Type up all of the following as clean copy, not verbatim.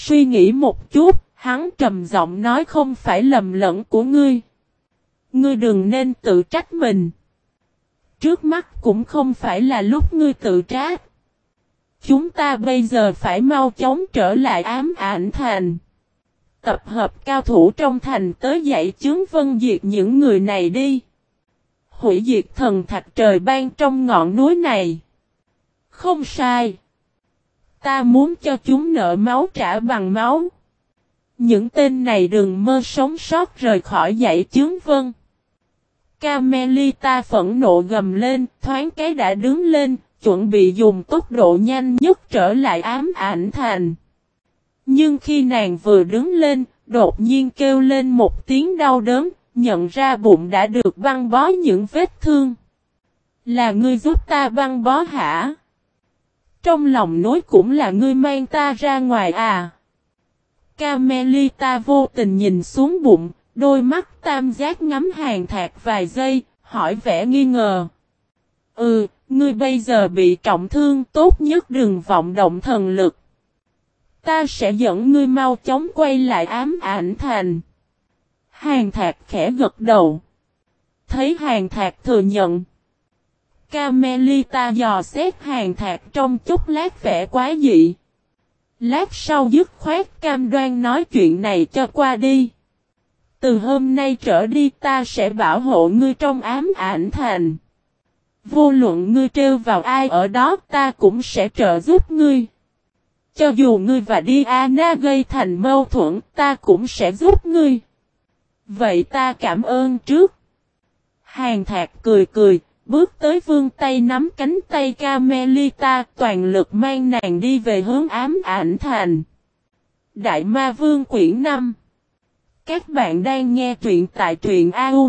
Suy nghĩ một chút, hắn trầm giọng nói không phải lầm lẫn của ngươi. Ngươi đừng nên tự trách mình. Trước mắt cũng không phải là lúc ngươi tự trách. Chúng ta bây giờ phải mau chóng trở lại Ám Ảnh Thành. Tập hợp cao thủ trong thành tới dạy chướng vân diệt những người này đi. Hủy diệt thần thạch trời ban trong ngọn núi này. Không sai. Ta muốn cho chúng nợ máu trả bằng máu. Những tên này đừng mơ sống sót rời khỏi dãy chướng vân. Carmelita phẫn nộ gầm lên, thoáng cái đã đứng lên, chuẩn bị dùng tốc độ nhanh nhất trở lại Ám Ảnh Thành. Nhưng khi nàng vừa đứng lên, đột nhiên kêu lên một tiếng đau đớn, nhận ra bụng đã được băng bó những vết thương. Là ngươi giúp ta băng bó hả? Trong lòng nối cũng là ngươi mang ta ra ngoài à? Carmelita vô tình nhìn xuống bụng, đôi mắt tam giác ngắm Hàn Thạc vài giây, hỏi vẻ nghi ngờ. Ngươi bây giờ bị trọng thương, tốt nhất đừng vọng động thần lực. Ta sẽ dẫn ngươi mau chóng quay lại Ám Ảnh Thành. Hàn Thạc khẽ gật đầu. Thấy Hàn Thạc thừa nhận. Carmelita dò xét Hàn Thạc trong chốc lát vẻ quá dị. Lát sau dứt khoát cam đoan nói chuyện này cho qua đi. Từ hôm nay trở đi ta sẽ bảo hộ ngươi trong Ám Ảnh Thành. Vô luận ngươi trêu vào ai ở đó ta cũng sẽ trợ giúp ngươi. Cho dù ngươi và Diana gây thành mâu thuẫn ta cũng sẽ giúp ngươi. Vậy ta cảm ơn trước. Hàn Thạc cười cười, bước tới vươn tay nắm cánh tay Carmelita toàn lực mang nàng đi về hướng Ám Ảnh Thành. Đại Ma Vương quyển 5. Các bạn đang nghe truyện tại truyện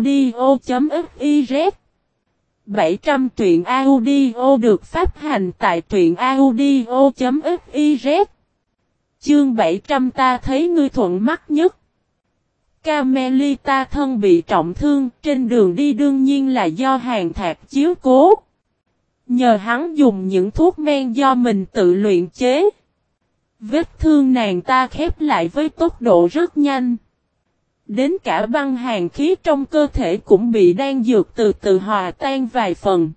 audio.fiz 700 truyện audio được phát hành tại truyện audio.fiz. Chương 700 ta thấy ngươi thuận mắt nhất. Carmelita thân bị trọng thương, trên đường đi đương nhiên là do Hàn Thạc chiếu cố. Nhờ hắn dùng những thuốc men do mình tự luyện chế. Vết thương nàng ta khép lại với tốc độ rất nhanh. Đến cả băng hàn khí trong cơ thể cũng bị đan dược từ từ hòa tan vài phần.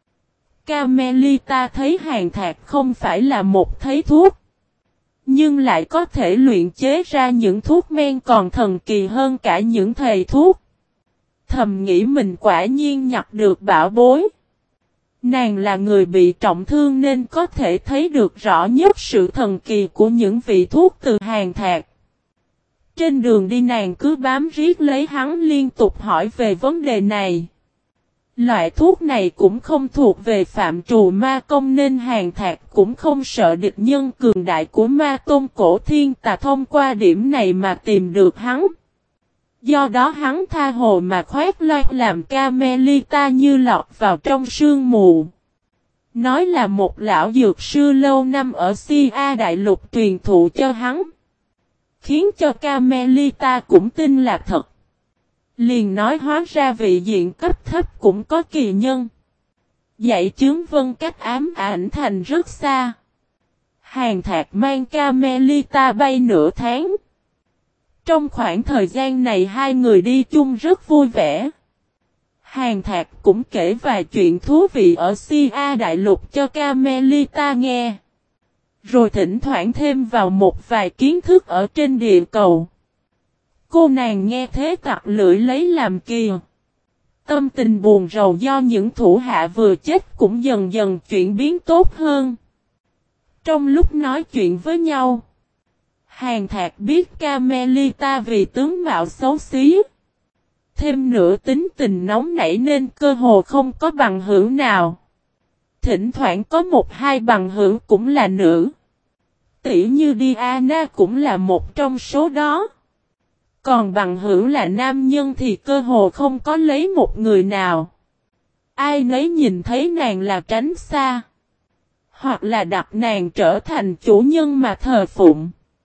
Carmelita thấy Hàn Thạc không phải là một thầy thuốc. Nhưng lại có thể luyện chế ra những thuốc men còn thần kỳ hơn cả những thầy thuốc. Thầm nghĩ mình quả nhiên nhặt được bảo bối. Nàng là người bị trọng thương nên có thể thấy được rõ nhất sự thần kỳ của những vị thuốc từ Hàn Thạc. Trên đường đi nàng cứ bám riết lấy hắn liên tục hỏi về vấn đề này. Loại thuốc này cũng không thuộc về phạm trù ma công nên Hàn Thạc cũng không sợ địch nhân cường đại của ma tôn cổ thiên tà thông qua điểm này mà tìm được hắn. Do đó hắn tha hồ mà khoét loát làm Carmelita như lọt vào trong sương mù. Nói là một lão dược sư lâu năm ở Sia Đại Lục truyền thụ cho hắn. Khiến cho Carmelita cũng tin là thật. Liền nói hóa ra vị diện cấp thấp cũng có kỳ nhân. Dạy chướng vân cách Ám Ảnh Thành rất xa. Hàn Thạc mang Carmelita bay nửa tháng. Trong khoảng thời gian này hai người đi chung rất vui vẻ. Hàn Thạc cũng kể vài chuyện thú vị ở Sia Đại Lục cho Carmelita nghe. Rồi thỉnh thoảng thêm vào một vài kiến thức ở trên địa cầu. Cô nàng nghe thế tặc lưỡi lấy làm kỳ. Tâm tình buồn rầu do những thủ hạ vừa chết cũng dần dần chuyển biến tốt hơn. Trong lúc nói chuyện với nhau, Hàn Thạc biết Carmelita vì tướng mạo xấu xí. Thêm nữa tính tình nóng nảy nên cơ hồ không có bằng hữu nào. Thỉnh thoảng có một hai bằng hữu cũng là nữ. Tỉ như Diana cũng là một trong số đó. Còn bằng hữu là nam nhân thì cơ hồ không có lấy một người nào. Ai nấy nhìn thấy nàng là tránh xa. Hoặc là đặt nàng trở thành chủ nhân mà thờ phụng.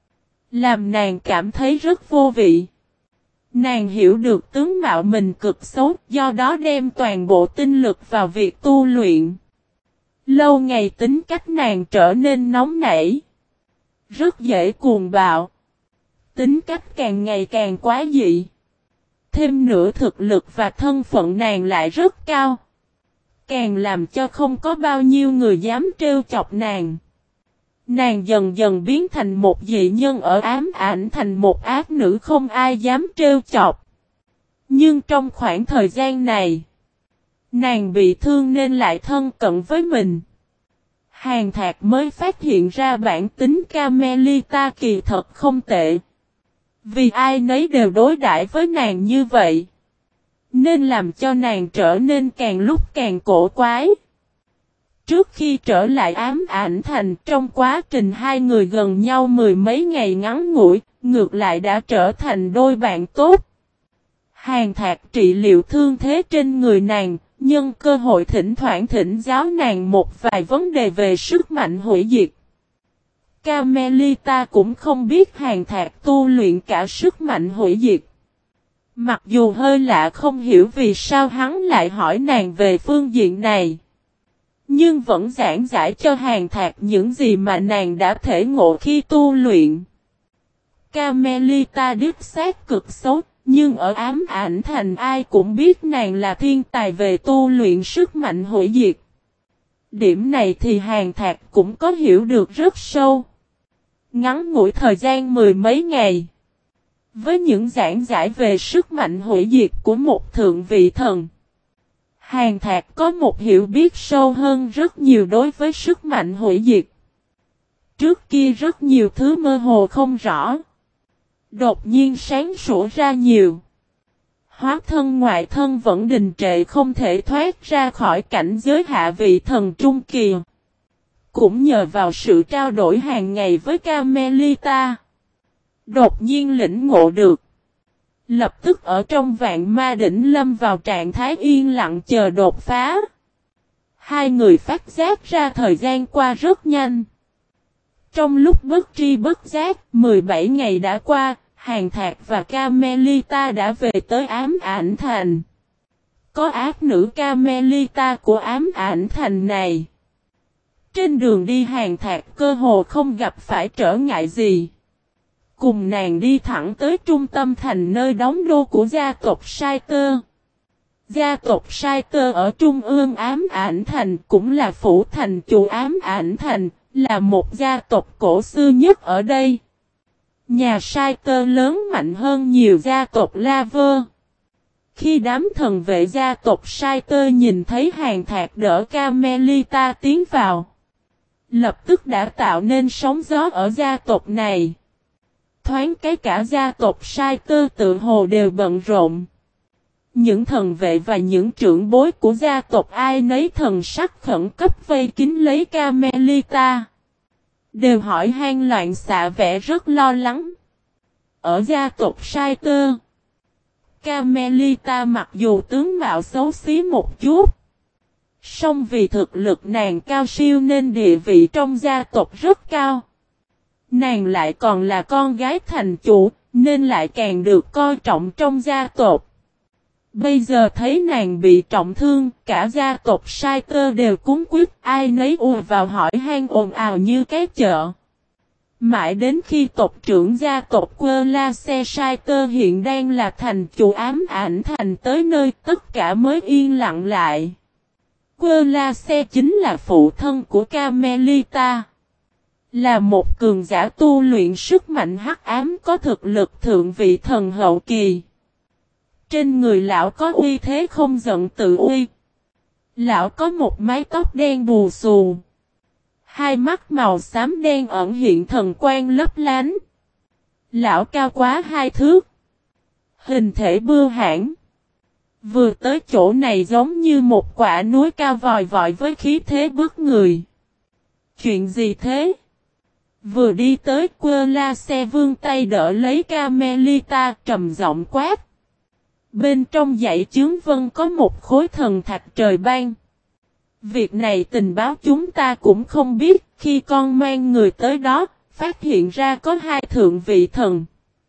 Làm nàng cảm thấy rất vô vị. Nàng hiểu được tướng mạo mình cực xấu, do đó đem toàn bộ tinh lực vào việc tu luyện. Lâu ngày tính cách nàng trở nên nóng nảy. rất dễ cuồng bạo. Tính cách càng ngày càng quá dị. Thêm nữa thực lực và thân phận nàng lại rất cao. Càng làm cho không có bao nhiêu người dám trêu chọc nàng. Nàng dần dần biến thành một dị nhân ở ám ảnh thành một ác nữ không ai dám trêu chọc. Nhưng trong khoảng thời gian này, nàng bị thương nên lại thân cận với mình. Hàn Thạc mới phát hiện ra bản tính Carmelita kỳ thật không tệ. Vì ai nấy đều đối đãi với nàng như vậy. Nên làm cho nàng trở nên càng lúc càng cổ quái. Trước khi trở lại ám ảnh thành trong quá trình hai người gần nhau mười mấy ngày ngắn ngủi, ngược lại đã trở thành đôi bạn tốt. Hàn Thạc trị liệu thương thế trên người nàng, nhân cơ hội thỉnh thoảng thỉnh giáo nàng một vài vấn đề về sức mạnh hủy diệt. Carmelita cũng không biết Hàn Thạc tu luyện cả sức mạnh hủy diệt. Mặc dù hơi lạ không hiểu vì sao hắn lại hỏi nàng về phương diện này. Nhưng vẫn giảng giải cho Hàn Thạc những gì mà nàng đã thể ngộ khi tu luyện. Carmelita đích xác cực xấu, nhưng ở ám ảnh thành ai cũng biết nàng là thiên tài về tu luyện sức mạnh hủy diệt. Điểm này thì Hàn Thạc cũng có hiểu được rất sâu. Ngắn ngủi thời gian mười mấy ngày. Với những giảng giải về sức mạnh hủy diệt của một thượng vị thần. Hàn Thạc có một hiểu biết sâu hơn rất nhiều đối với sức mạnh hủy diệt. Trước kia rất nhiều thứ mơ hồ không rõ. Đột nhiên sáng sủa ra nhiều. Hóa thân ngoại thân vẫn đình trệ không thể thoát ra khỏi cảnh giới hạ vị thần trung kỳ. Cũng nhờ vào sự trao đổi hàng ngày với Carmelita. Đột nhiên lĩnh ngộ được. Lập tức ở trong vạn ma đỉnh lâm vào trạng thái yên lặng chờ đột phá. Hai người phát giác ra thời gian qua rất nhanh. Trong lúc bất tri bất giác, 17 ngày đã qua, Hàn Thạc và Carmelita đã về tới ám ảnh thành. Có ác nữ Carmelita của ám ảnh thành này. Trên đường đi Hàn Thạc cơ hồ không gặp phải trở ngại gì. Cùng nàng đi thẳng tới trung tâm thành nơi đóng đô của gia tộc Saiter. Gia tộc Saiter ở trung ương ám ảnh thành cũng là phủ thành chủ ám ảnh thành, là một gia tộc cổ xưa nhất ở đây. Nhà Saiter lớn mạnh hơn nhiều gia tộc Laver. Khi đám thần vệ gia tộc Saiter nhìn thấy Hàn Thạc đỡ Carmelita tiến vào, lập tức đã tạo nên sóng gió ở gia tộc này. Thoáng cái cả gia tộc Saiter tự hồ đều bận rộn. Những thần vệ và những trưởng bối của gia tộc ai nấy thần sắc khẩn cấp vây kín lấy Carmelita. Đều hỏi han loạn xạ vẻ rất lo lắng. Ở gia tộc Saiter, Carmelita mặc dù tướng mạo xấu xí một chút, song vì thực lực nàng cao siêu nên địa vị trong gia tộc rất cao. Nàng lại còn là con gái thành chủ, nên lại càng được coi trọng trong gia tộc. Bây giờ thấy nàng bị trọng thương, cả gia tộc Saiter đều cuống quýt, ai nấy ùa vào hỏi han ồn ào như cái chợ. Mãi đến khi tộc trưởng gia tộc Querlace Saiter hiện đang là thành chủ ám ảnh thành tới nơi, tất cả mới yên lặng lại. Querlace chính là phụ thân của Carmelita. Là một cường giả tu luyện sức mạnh hắc ám có thực lực thượng vị thần hậu kỳ. Trên người lão có uy thế không giận tự uy. Lão có một mái tóc đen bù xù. Hai mắt màu xám đen ẩn hiện thần quang lấp lánh. Lão cao quá 2 thước. Hình thể bưu hãn. Vừa tới chỗ này giống như một quả núi cao vòi vọi với khí thế bức người. Chuyện gì thế? Vừa đi tới Querlace vươn tay đỡ lấy Carmelita trầm giọng quát. Bên trong dãy chướng vân có một khối thần thạch trời ban. Việc này tình báo chúng ta cũng không biết, khi con mang người tới đó, phát hiện ra có 2 thượng vị thần.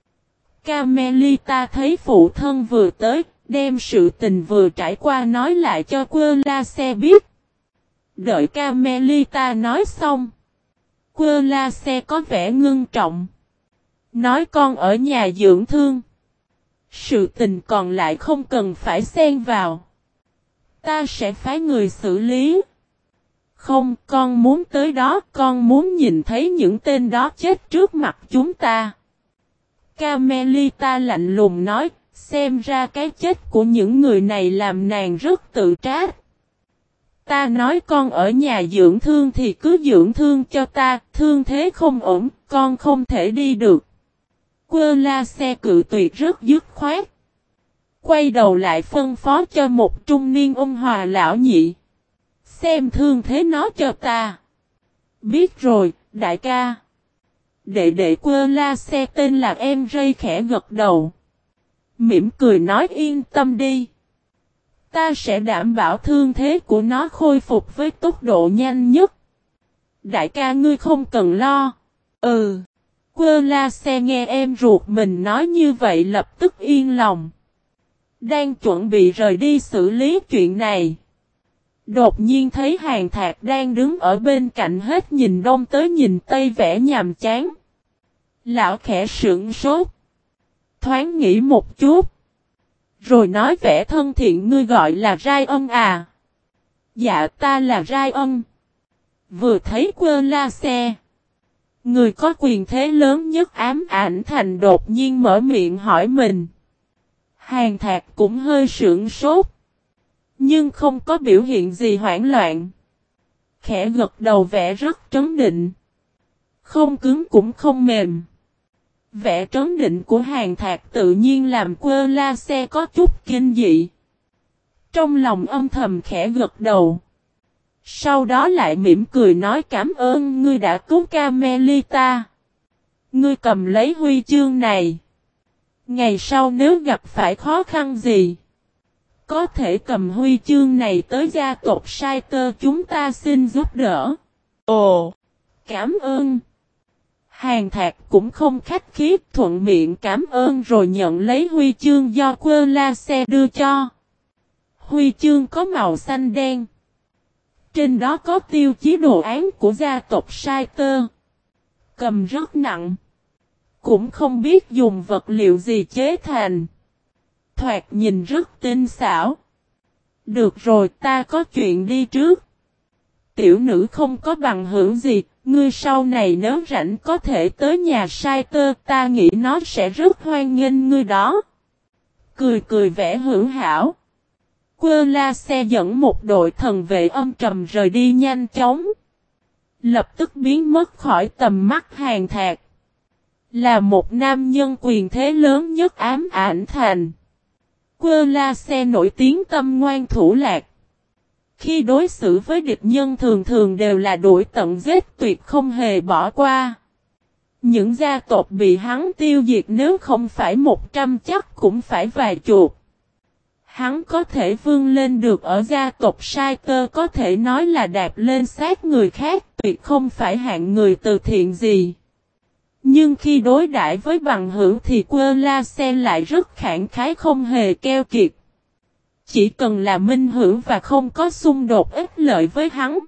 Carmelita thấy phụ thân vừa tới, đem sự tình vừa trải qua nói lại cho Querlace biết. Đợi Carmelita nói xong, Quơ la xe có vẻ ngưng trọng. Nói con ở nhà dưỡng thương. Sự tình còn lại không cần phải xen vào. Ta sẽ phái người xử lý. Không, con muốn tới đó, con muốn nhìn thấy những tên đó chết trước mặt chúng ta. Carmelita lạnh lùng nói, xem ra cái chết của những người này làm nàng rất tự trách. Ta nói con ở nhà dưỡng thương thì cứ dưỡng thương cho ta, thương thế không ổn, con không thể đi được. Quơ la xe cự tuyệt rất dứt khoát. Quay đầu lại phân phó cho một trung niên ôn hòa lão nhị. Xem thương thế nó cho ta. Biết rồi, đại ca. Đệ đệ Quơ la xe tên là em rây khẽ gật đầu. Mỉm cười nói yên tâm đi. Ta sẽ đảm bảo thương thế của nó khôi phục với tốc độ nhanh nhất. Đại ca ngươi không cần lo. Ừ. Quơ la xe nghe em ruột mình nói như vậy lập tức yên lòng. Đang chuẩn bị rời đi xử lý chuyện này. Đột nhiên thấy Hàn Thạc đang đứng ở bên cạnh hết nhìn đông tới nhìn tây vẻ nhàm chán. Lão khẽ sững sốt. Thoáng nghĩ một chút. Rồi nói vẻ thân thiện ngươi gọi là Rai Ân à. Dạ ta là Rai Ân. Vừa thấy Quơ la xe. Người có quyền thế lớn nhất ám ảnh thành đột nhiên mở miệng hỏi mình. Hàn Thạc cũng hơi sững sốt. Nhưng không có biểu hiện gì hoảng loạn. Khẽ gật đầu vẻ rất trấn định. Không cứng cũng không mềm. Vẻ trấn định của Hàn Thạc tự nhiên làm Quơ la xe có chút kinh dị. Trong lòng âm thầm khẽ gật đầu. Sau đó lại mỉm cười nói cảm ơn ngươi đã cứu Carmelita. Ngươi cầm lấy huy chương này. Ngày sau nếu gặp phải khó khăn gì. Có thể cầm huy chương này tới gia tộc Saiter chúng ta xin giúp đỡ. Ồ! Cảm ơn! Hàn Thạc cũng không khách khí thuận miệng cảm ơn rồi nhận lấy huy chương do Quơ la xe đưa cho. Huy chương có màu xanh đen. Trên đó có tiêu chí đồ án của gia tộc Saiter. Cầm rất nặng. Cũng không biết dùng vật liệu gì chế thành. Thoạt nhìn rất tinh xảo. Được rồi ta có chuyện đi trước. Tiểu nữ không có bằng hữu gì. Ngươi sau này nếu rảnh có thể tới nhà Saiter ta nghĩ nó sẽ rất hoan nghênh ngươi đó. Cười cười vẻ hữu hảo. Quơ la xe dẫn một đội thần vệ âm trầm rời đi nhanh chóng. Lập tức biến mất khỏi tầm mắt Hàn Thạc. Là một nam nhân quyền thế lớn nhất ám ảnh thành. Quơ la xe nổi tiếng tâm ngoan thủ lạc. Khi đối xử với địch nhân thường thường đều là đuổi tận giết tuyệt không hề bỏ qua. Những gia tộc bị hắn tiêu diệt nếu không phải 100 chắc cũng phải vài chục. Hắn có thể vươn lên được ở gia tộc Saiter có thể nói là đạp lên sát người khác tuyệt không phải hạng người từ thiện gì. Nhưng khi đối đãi với bằng hữu thì Quơ la xe lại rất khẳng khái không hề keo kiệt. Chỉ cần là minh hữu và không có xung đột ích lợi với hắn.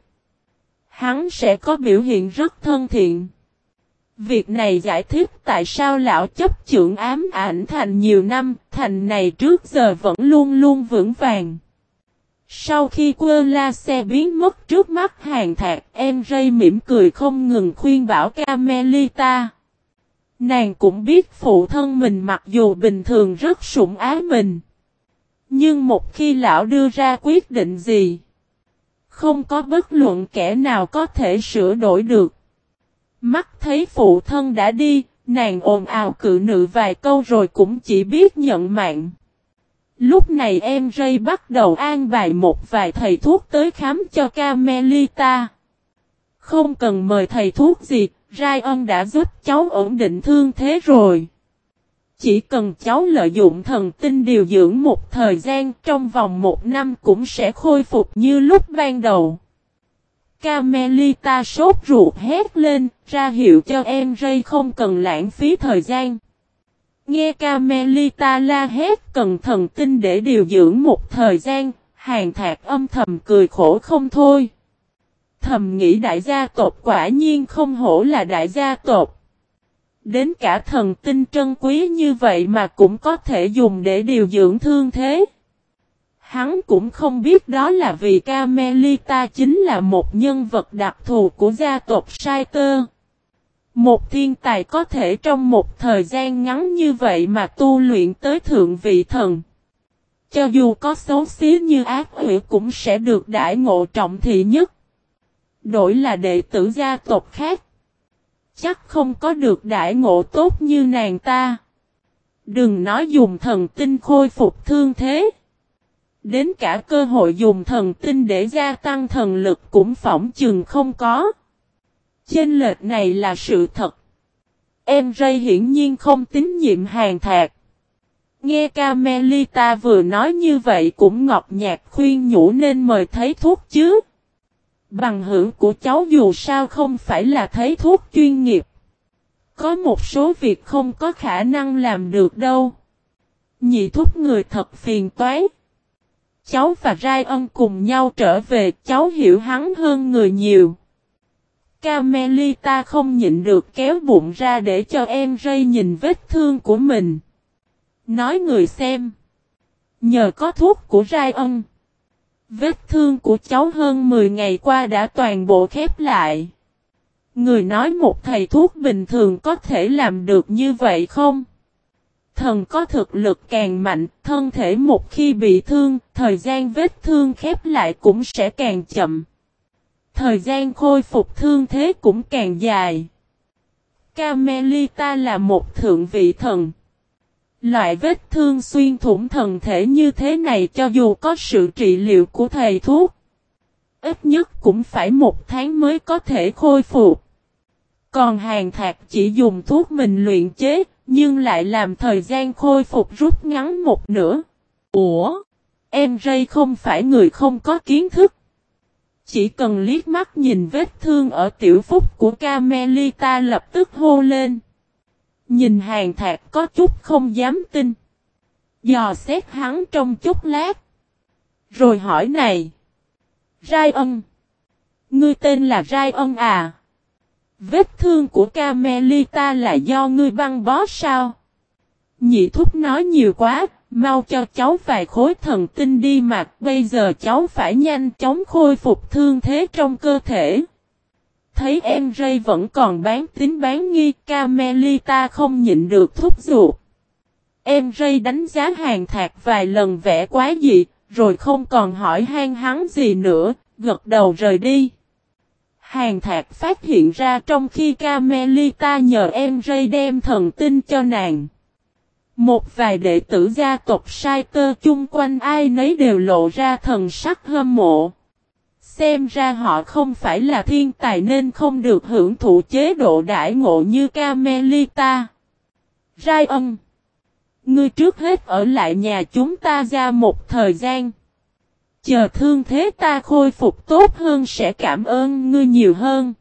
Hắn sẽ có biểu hiện rất thân thiện. Việc này giải thích tại sao lão chấp chưởng ám ảnh thành nhiều năm, thành này trước giờ vẫn luôn luôn vững vàng. Sau khi Quơ la xe biến mất trước mắt Hàn Thạc, em rây mỉm cười không ngừng khuyên bảo Carmelita. Nàng cũng biết phụ thân mình mặc dù bình thường rất sủng ái mình. Nhưng một khi lão đưa ra quyết định gì, không có bất luận kẻ nào có thể sửa đổi được. Mắt thấy phụ thân đã đi, nàng ồn ào cự nữ vài câu rồi cũng chỉ biết nhận mạng. Lúc này em rây bắt đầu an bài một vài thầy thuốc tới khám cho Carmelita. Không cần mời thầy thuốc gì, Ryan đã giúp cháu ổn định thương thế rồi. Chỉ cần cháu lợi dụng thần tinh điều dưỡng một thời gian trong vòng 1 năm cũng sẽ khôi phục như lúc ban đầu. Carmelita sốt ruột hét lên, ra hiệu cho em rây không cần lãng phí thời gian. Nghe Carmelita la hét cần thần tinh để điều dưỡng một thời gian, Hàn Thạc âm thầm cười khổ không thôi. thầm nghĩ đại gia tộc quả nhiên không hổ là đại gia tộc. Đến cả thần tinh trân quý như vậy mà cũng có thể dùng để điều dưỡng thương thế. Hắn cũng không biết đó là vì Carmelita chính là một nhân vật đặc thù của gia tộc Saiter. Một thiên tài có thể trong một thời gian ngắn như vậy mà tu luyện tới thượng vị thần. Cho dù có xấu xí như ác quỷ cũng sẽ được đãi ngộ trọng thị nhất. Đổi là đệ tử gia tộc khác, chắc không có được đãi ngộ tốt như nàng ta. Đừng nói dùng thần tinh khôi phục thương thế. Đến cả cơ hội dùng thần tinh để gia tăng thần lực cũng phỏng chừng không có. Chênh lệch này là sự thật. Em Ray hiển nhiên không tín nhiệm Hàn Thạc. Nghe Carmelita vừa nói như vậy cũng ngọt nhạt khuyên nhủ nên mời thấy thuốc chứ. Bằng hữu của cháu dù sao không phải là thấy thuốc chuyên nghiệp. Có một số việc không có khả năng làm được đâu. Nhị thúc người thật phiền toái. Cháu và Ryan cùng nhau trở về, cháu hiểu hắn hơn người nhiều. Carmelita không nhịn được kéo bụng ra để cho em Ray nhìn vết thương của mình. Nói người xem. Nhờ có thuốc của Ryan, vết thương của cháu hơn 10 ngày qua đã toàn bộ khép lại. Người nói một thầy thuốc bình thường có thể làm được như vậy không? Thần có thực lực càng mạnh, thân thể một khi bị thương, thời gian vết thương khép lại cũng sẽ càng chậm. Thời gian khôi phục thương thế cũng càng dài. Carmelita là một thượng vị thần. Loại vết thương xuyên thủng thần thể như thế này cho dù có sự trị liệu của thầy thuốc, ít nhất cũng phải 1 tháng mới có thể khôi phục. Còn Hàn Thạc chỉ dùng thuốc mình luyện chế, nhưng lại làm thời gian khôi phục rút ngắn một nửa. Ủa? Em Ray không phải người không có kiến thức. Chỉ cần liếc mắt nhìn vết thương ở tiểu phúc của Carmelita lập tức hô lên. Nhìn Hàn Thạc có chút không dám tin. Dò xét hắn trong chút lát. Rồi hỏi này. Ryan. Ngươi tên là Ryan à? Vết thương của Carmelita là do ngươi băng bó sao? Nhị thúc nói nhiều quá, mau cho cháu vài khối thần tinh đi mặc, bây giờ cháu phải nhanh chóng khôi phục thương thế trong cơ thể. Thấy em Ray vẫn còn bán tín bán nghi, Carmelita không nhịn được thúc giục. Em Ray đánh giá Hàn Thạc vài lần vẻ quá dị, rồi không còn hỏi han hắn gì nữa, gật đầu rời đi. Hàn Thạc phát hiện ra trong khi Carmelita nhờ em Ray đem thần tinh cho nàng. Một vài đệ tử gia tộc Saiter chung quanh ai nấy đều lộ ra thần sắc hâm mộ. Xem ra họ không phải là thiên tài nên không được hưởng thụ chế độ đãi ngộ như Carmelita. Ryan, ngươi trước hết ở lại nhà chúng ta ra một thời gian. Chờ thương thế ta khôi phục tốt hơn sẽ cảm ơn ngươi nhiều hơn.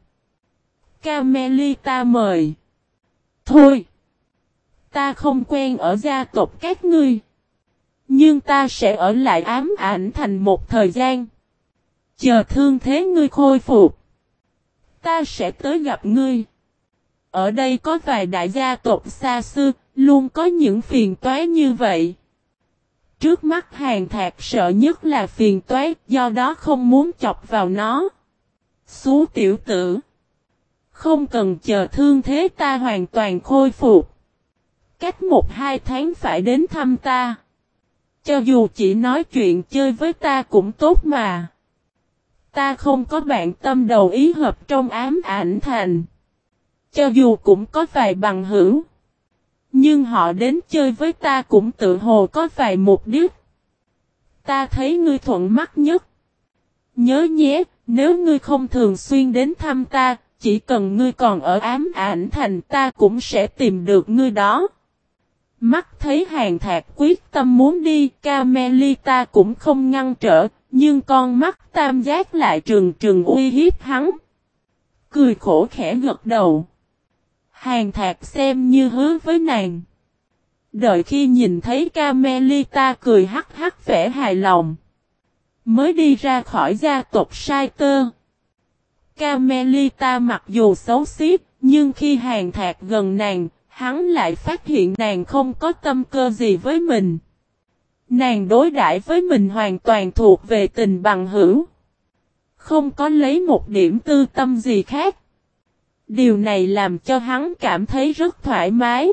Carmelita mời. Thôi, ta không quen ở gia tộc các ngươi. Nhưng ta sẽ ở lại ám ảnh thành một thời gian. Chờ thương thế ngươi khôi phục, ta sẽ tới gặp ngươi. Ở đây có vài đại gia tộc xa xưa, luôn có những phiền toái như vậy. Trước mắt Hàn Thạc sợ nhất là phiền toái, do đó không muốn chọc vào nó. Xú tiểu tử, không cần chờ thương thế ta hoàn toàn khôi phục. Cách 1-2 tháng phải đến thăm ta. Cho dù chỉ nói chuyện chơi với ta cũng tốt mà. Ta không có bạn tâm đầu ý hợp trong ám ảnh thành. Cho dù cũng có vài bằng hữu. Nhưng họ đến chơi với ta cũng tự hồ có vài mục đích. Ta thấy ngươi thuận mắt nhất. Nhớ nhé, nếu ngươi không thường xuyên đến thăm ta, chỉ cần ngươi còn ở ám ảnh thành ta cũng sẽ tìm được ngươi đó. Mắt thấy Hàn Thạc quyết tâm muốn đi, Carmelita cũng không ngăn trở, nhưng con mắt tam giác lại trừng trừng uy hiếp hắn. Cười khổ khẽ gật đầu. Hàn Thạc xem như hứa với nàng. Đợi khi nhìn thấy Carmelita cười hắc hắc vẻ hài lòng, mới đi ra khỏi gia tộc Saiter. Carmelita mặc dù xấu xí, nhưng khi Hàn Thạc gần nàng, hắn lại phát hiện nàng không có tâm cơ gì với mình. Nàng đối đãi với mình hoàn toàn thuộc về tình bằng hữu. Không có lấy một điểm tư tâm gì khác. Điều này làm cho hắn cảm thấy rất thoải mái.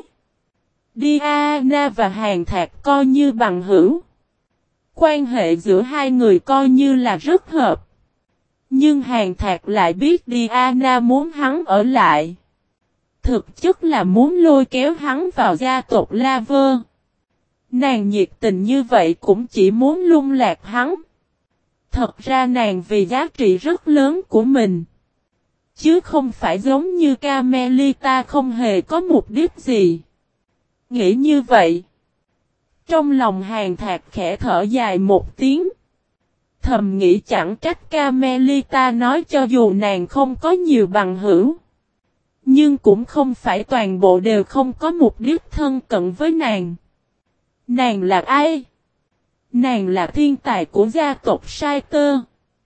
Diana và Hàn Thạc coi như bằng hữu. Quan hệ giữa hai người coi như là rất hợp. Nhưng Hàn Thạc lại biết Diana muốn hắn ở lại. Thực chất là muốn lôi kéo hắn vào gia tộc La Vơ. Nàng nhiệt tình như vậy cũng chỉ muốn lung lạc hắn. Thật ra nàng vì giá trị rất lớn của mình. Chứ không phải giống như Carmelita không hề có mục đích gì. Nghĩ như vậy. Trong lòng Hàn Thạc khẽ thở dài một tiếng. Thầm nghĩ chẳng trách Carmelita nói cho dù nàng không có nhiều bằng hữu. Nhưng cũng không phải toàn bộ đều không có mục đích thân cận với nàng. Nàng là ai? Nàng là thiên tài của gia tộc Saiter.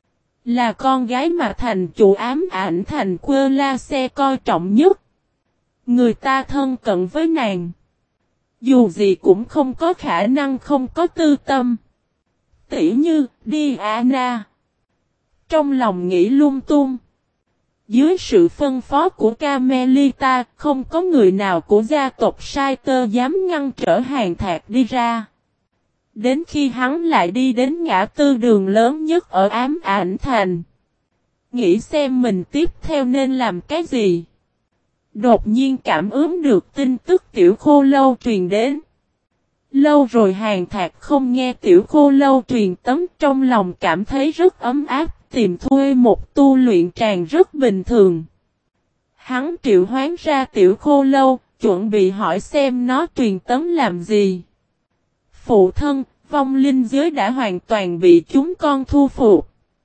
Là con gái mà thành chủ ám ảnh thành quơ la xe coi trọng nhất. Người ta thân cận với nàng. Dù gì cũng không có khả năng không có tư tâm. Tỉ như Diana. Trong lòng nghĩ lung tung. Dưới sự phân phó của Carmelita, không có người nào của gia tộc Saiter dám ngăn trở Hàn Thạc đi ra. Đến khi hắn lại đi đến ngã tư đường lớn nhất ở ám ảnh thành. Nghĩ xem mình tiếp theo nên làm cái gì. Đột nhiên cảm ứng được tin tức Tiểu Khô Lâu truyền đến. Lâu rồi Hàn Thạc không nghe Tiểu Khô Lâu truyền tấm, trong lòng cảm thấy rất ấm áp, tìm thuê một tu luyện tràng rất bình thường. Hắn triệu hoán ra Tiểu Khô Lâu, chuẩn bị hỏi xem nó truyền tấm làm gì. Phụ thân, vong linh giới đã hoàn toàn bị chúng con thu phục.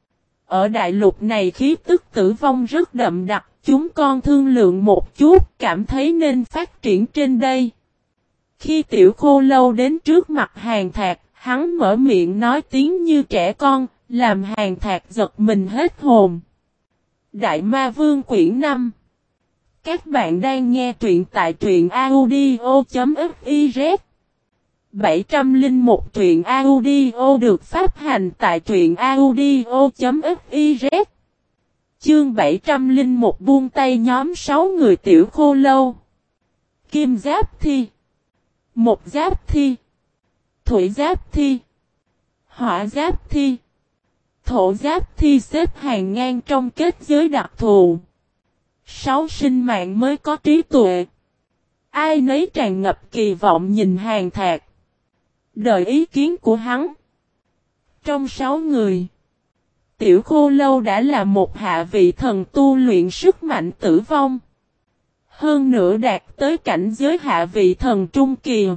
Ở đại lục này khí tức tử vong rất đậm đặc, chúng con thương lượng một chút, cảm thấy nên phát triển trên đây. Khi Tiểu Khô Lâu đến trước mặt Hàn Thạc, hắn mở miệng nói tiếng như trẻ con, làm Hàn Thạc giật mình hết hồn. Đại Ma Vương quyển 5. Các bạn đang nghe truyện tại truyện audio.fiz. 701 truyện audio được phát hành tại truyện audio.fiz. Chương 701 buông tay nhóm 6 người Tiểu Khô Lâu. Kim Giáp Thi, Một Giáp Thi, Thủy Giáp Thi, Hỏa Giáp Thi, Thổ Giáp Thi xếp hàng ngang trong kết giới đặc thù. 6 sinh mạng mới có trí tuệ. Ai nấy tràn ngập kỳ vọng nhìn Hàn Thạc. Đợi ý kiến của hắn. Trong 6 người, Tiểu Khô Lâu đã là một hạ vị thần tu luyện sức mạnh tử vong. Hơn nữa đạt tới cảnh giới hạ vị thần trung kỳ.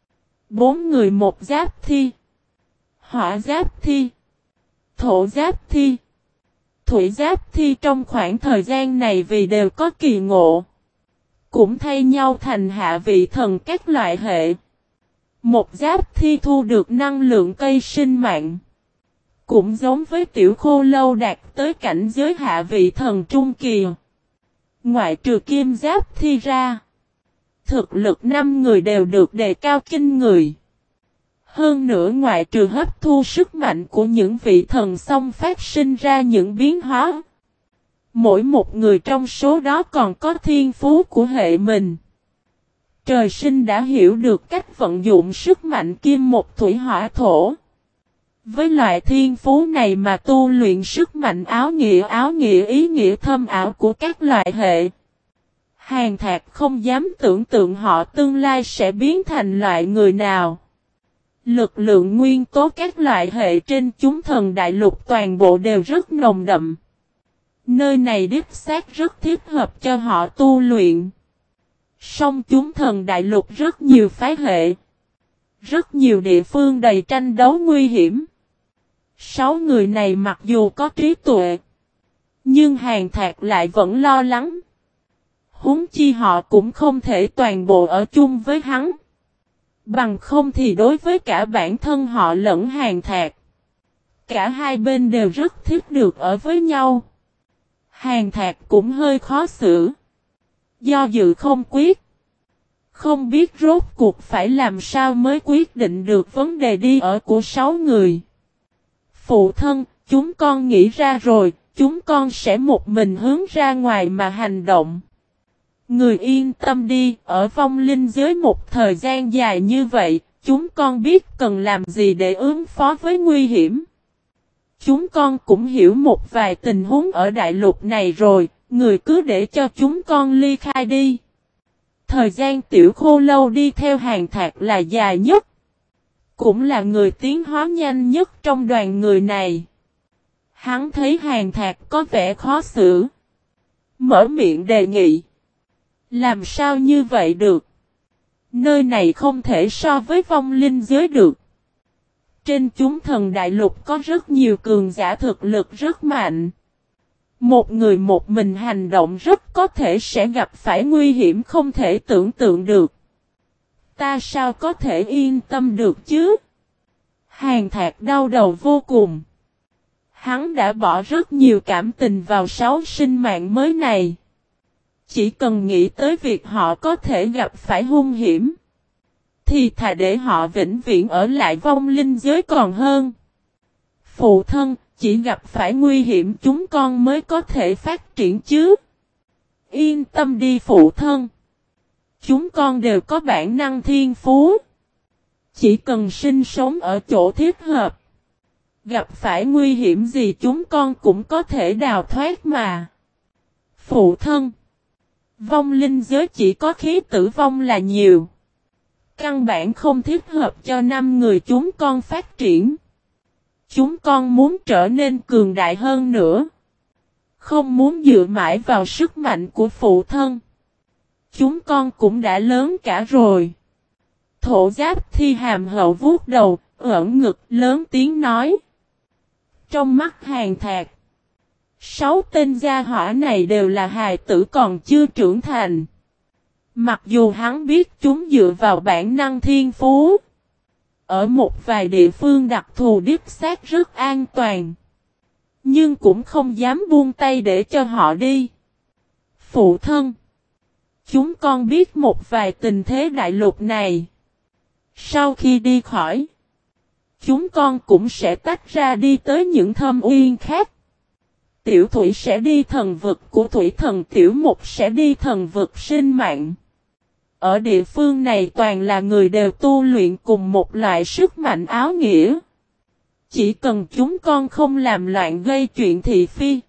4 người Một Giáp Thi, Hỏa Giáp Thi, Thổ Giáp Thi, Thủy Giáp Thi trong khoảng thời gian này vì đều có kỳ ngộ. Cũng thay nhau thành hạ vị thần các loại hệ. Một Giáp Thi thu được năng lượng cây sinh mạng. Cũng giống với Tiểu Khô Lâu đạt tới cảnh giới hạ vị thần trung kỳ. Ngoại trừ Kim Giáp Thi ra, thực lực 5 người đều được đề cao kinh người. Hơn nữa ngoại trừ hấp thu sức mạnh của những vị thần xong phát sinh ra những biến hóa. Mỗi một người trong số đó còn có thiên phú của hệ mình. Trời sinh đã hiểu được cách vận dụng sức mạnh kim một thủy hỏa thổ. Với loại thiên phú này mà tu luyện sức mạnh áo nghĩa ý nghĩa thâm ảo của các loại hệ. Hàn Thạc không dám tưởng tượng họ tương lai sẽ biến thành loại người nào. Lực lượng nguyên tố các loại hệ trên chúng thần đại lục toàn bộ đều rất nồng đậm. Nơi này đích xác rất thích hợp cho họ tu luyện. Song chúng thần đại lục rất nhiều phái hệ. Rất nhiều địa phương đầy tranh đấu nguy hiểm. 6 người này mặc dù có trí tuệ, nhưng Hàn Thạc lại vẫn lo lắng. Huống chi họ cũng không thể toàn bộ ở chung với hắn. Bằng không thì đối với cả bản thân họ lẫn Hàn Thạc, cả hai bên đều rất thích được ở với nhau. Hàn Thạc cũng hơi khó xử. Do dự không quyết. Không biết rốt cuộc phải làm sao mới quyết định được vấn đề đi ở của 6 người. Phụ thân, chúng con nghĩ ra rồi, chúng con sẽ một mình hướng ra ngoài mà hành động. Người yên tâm đi, ở vong linh giới một thời gian dài như vậy, chúng con biết cần làm gì để ứng phó với nguy hiểm. Chúng con cũng hiểu một vài tình huống ở đại lục này rồi, người cứ để cho chúng con ly khai đi. Thời gian Tiểu Khô Lâu đi theo Hàn Thạc là dài nhất. Cũng là người tiến hóa nhanh nhất trong đoàn người này. Hắn thấy Hàn Thạc có vẻ khó xử. Mở miệng đề nghị. Làm sao như vậy được? Nơi này không thể so với vong linh giới được. Trên chúng thần đại lục có rất nhiều cường giả thực lực rất mạnh. Một người một mình hành động rất có thể sẽ gặp phải nguy hiểm không thể tưởng tượng được. Ta sao có thể yên tâm được chứ? Hàn Thạc đau đầu vô cùng. Hắn đã bỏ rất nhiều cảm tình vào 6 sinh mạng mới này. Chỉ cần nghĩ tới việc họ có thể gặp phải hung hiểm, thì thà để họ vĩnh viễn ở lại vong linh giới còn hơn. Phụ thân, chỉ gặp phải nguy hiểm chúng con mới có thể phát triển chứ. Yên tâm đi phụ thân. Chúng con đều có bản năng thiên phú. Chỉ cần sinh sống ở chỗ thích hợp. Gặp phải nguy hiểm gì chúng con cũng có thể đào thoát mà. Phụ thân. Vong linh giới chỉ có khí tử vong là nhiều. Căn bản không thích hợp cho 5 người chúng con phát triển. Chúng con muốn trở nên cường đại hơn nữa. Không muốn dựa mãi vào sức mạnh của phụ thân. Chúng con cũng đã lớn cả rồi. Thổ Giáp Thi hàm hậu vuốt đầu, ưỡn ngực lớn tiếng nói. Trong mắt Hàn Thạc, 6 tên gia hỏa này đều là hài tử còn chưa trưởng thành. Mặc dù hắn biết chúng dựa vào bản năng thiên phú. Ở một vài địa phương đặc thù đích xác rất an toàn. Nhưng cũng không dám buông tay để cho họ đi. Phụ thân. Chúng con biết một vài tình thế đại lục này. Sau khi đi khỏi, chúng con cũng sẽ tách ra đi tới những thâm uyên khác. Tiểu Thủy sẽ đi thần vực của Thủy Thần, Tiểu Mục sẽ đi thần vực sinh mạng. Ở địa phương này toàn là người đều tu luyện cùng một loại sức mạnh áo nghĩa. Chỉ cần chúng con không làm loạn gây chuyện thị phi,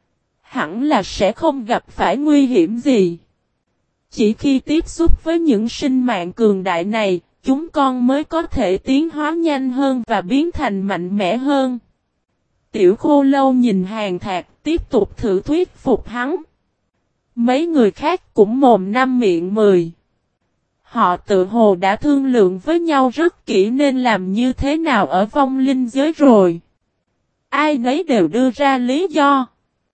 hẳn là sẽ không gặp phải nguy hiểm gì. Chỉ khi tiếp xúc với những sinh mạng cường đại này, chúng con mới có thể tiến hóa nhanh hơn và biến thành mạnh mẽ hơn. Tiểu Khô Lâu nhìn Hàn Thạc tiếp tục thử thuyết phục hắn. Mấy người khác cũng mồm năm miệng mười. Họ tự hồ đã thương lượng với nhau rất kỹ nên làm như thế nào ở vong linh giới rồi. Ai nấy đều đưa ra lý do.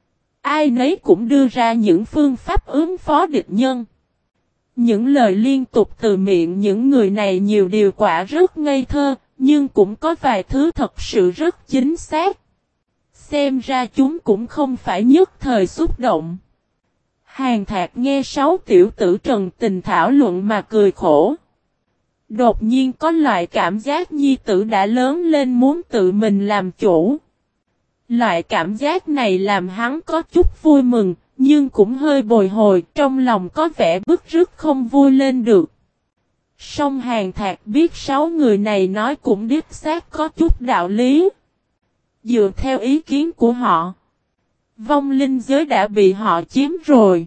Ai nấy cũng đưa ra những phương pháp ứng phó địch nhân. Những lời liên tục từ miệng những người này nhiều điều quả rất ngây thơ, nhưng cũng có vài thứ thật sự rất chính xác. Xem ra chúng cũng không phải nhất thời xúc động. Hàn Thạc nghe 6 tiểu tử Trần Tình thảo luận mà cười khổ. Đột nhiên có loại cảm giác nhi tử đã lớn lên muốn tự mình làm chủ. Loại cảm giác này làm hắn có chút vui mừng, nhưng cũng hơi bồi hồi, trong lòng có vẻ bức rứt không vui lên được. Song Hàn Thạc biết 6 người này nói cũng đích xác có chút đạo lý. Dựa theo ý kiến của họ, vong linh giới đã bị họ chiếm rồi.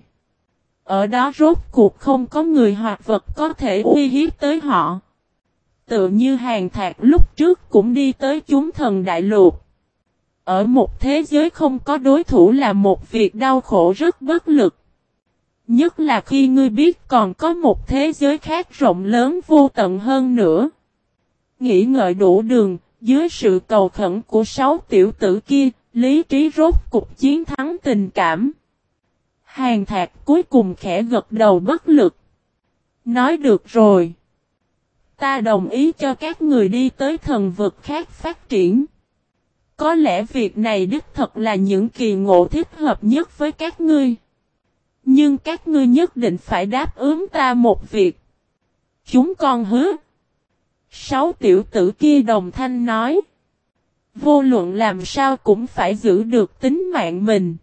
Ở đó rốt cuộc không có người hoặc vật có thể uy hiếp tới họ. Tựa như Hàn Thạc lúc trước cũng đi tới chúng thần đại lục. Ở một thế giới không có đối thủ là một việc đau khổ rất bất lực. Nhất là khi ngươi biết còn có một thế giới khác rộng lớn vô tận hơn nữa. Nghĩ ngợi đủ đường, dưới sự cầu khẩn của 6 tiểu tử kia, lý trí rốt cục chiến thắng tình cảm. Hàn Thạc cuối cùng khẽ gật đầu bất lực. Nói được rồi. Ta đồng ý cho các người đi tới thần vực khác phát triển. Có lẽ việc này đích thật là những kỳ ngộ thích hợp nhất với các ngươi. Nhưng các ngươi nhất định phải đáp ứng ta một việc. Chúng con hứa. 6 tiểu tử kia đồng thanh nói. Vô luận làm sao cũng phải giữ được tính mạng mình.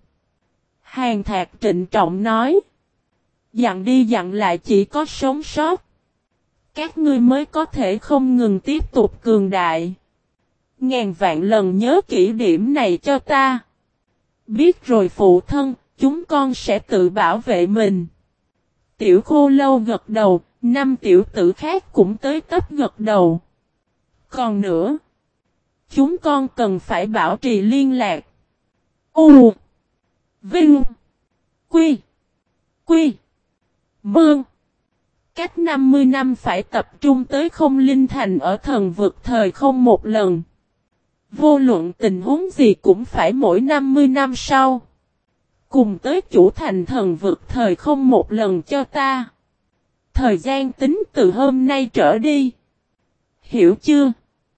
Hàn Thạc trịnh trọng nói. Dặn đi dặn lại chỉ có sống sót. Các ngươi mới có thể không ngừng tiếp tục cường đại. Ngàn vạn lần nhớ kỹ điểm này cho ta. Biết rồi phụ thân, chúng con sẽ tự bảo vệ mình. Tiểu Khô Lâu gật đầu, 5 tiểu tử khác cũng tới tấp gật đầu. Còn nữa, chúng con cần phải bảo trì liên lạc. U Vinh Quy Quy Mương. Cách 50 năm phải tập trung tới không linh thành ở thần vực thời không một lần. Vô luận tình huống gì cũng phải mỗi 50 năm sau. Cùng tới chủ thành thần vực thời không một lần cho ta. Thời gian tính từ hôm nay trở đi. Hiểu chưa?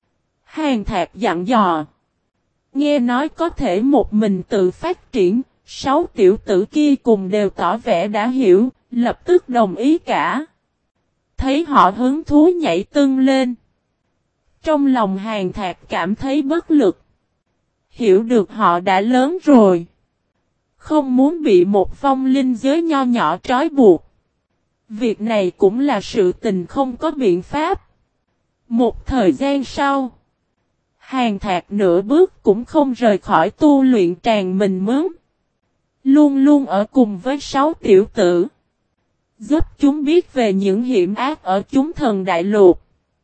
Hàn Thạc dặn dò. Nghe nói có thể một mình tự phát triển. 6 tiểu tử kia cùng đều tỏ vẻ đã hiểu. Lập tức đồng ý cả. Thấy họ hứng thú nhảy tưng lên. Trong lòng Hàn Thạc cảm thấy bất lực. Hiểu được họ đã lớn rồi. Không muốn bị một vong linh giới nho nhỏ trói buộc. Việc này cũng là sự tình không có biện pháp. Một thời gian sau. Hàn Thạc nửa bước cũng không rời khỏi tu luyện tràng mình mướn. Luôn luôn ở cùng với 6 tiểu tử. Giúp chúng biết về những hiểm ác ở chúng thần đại lục.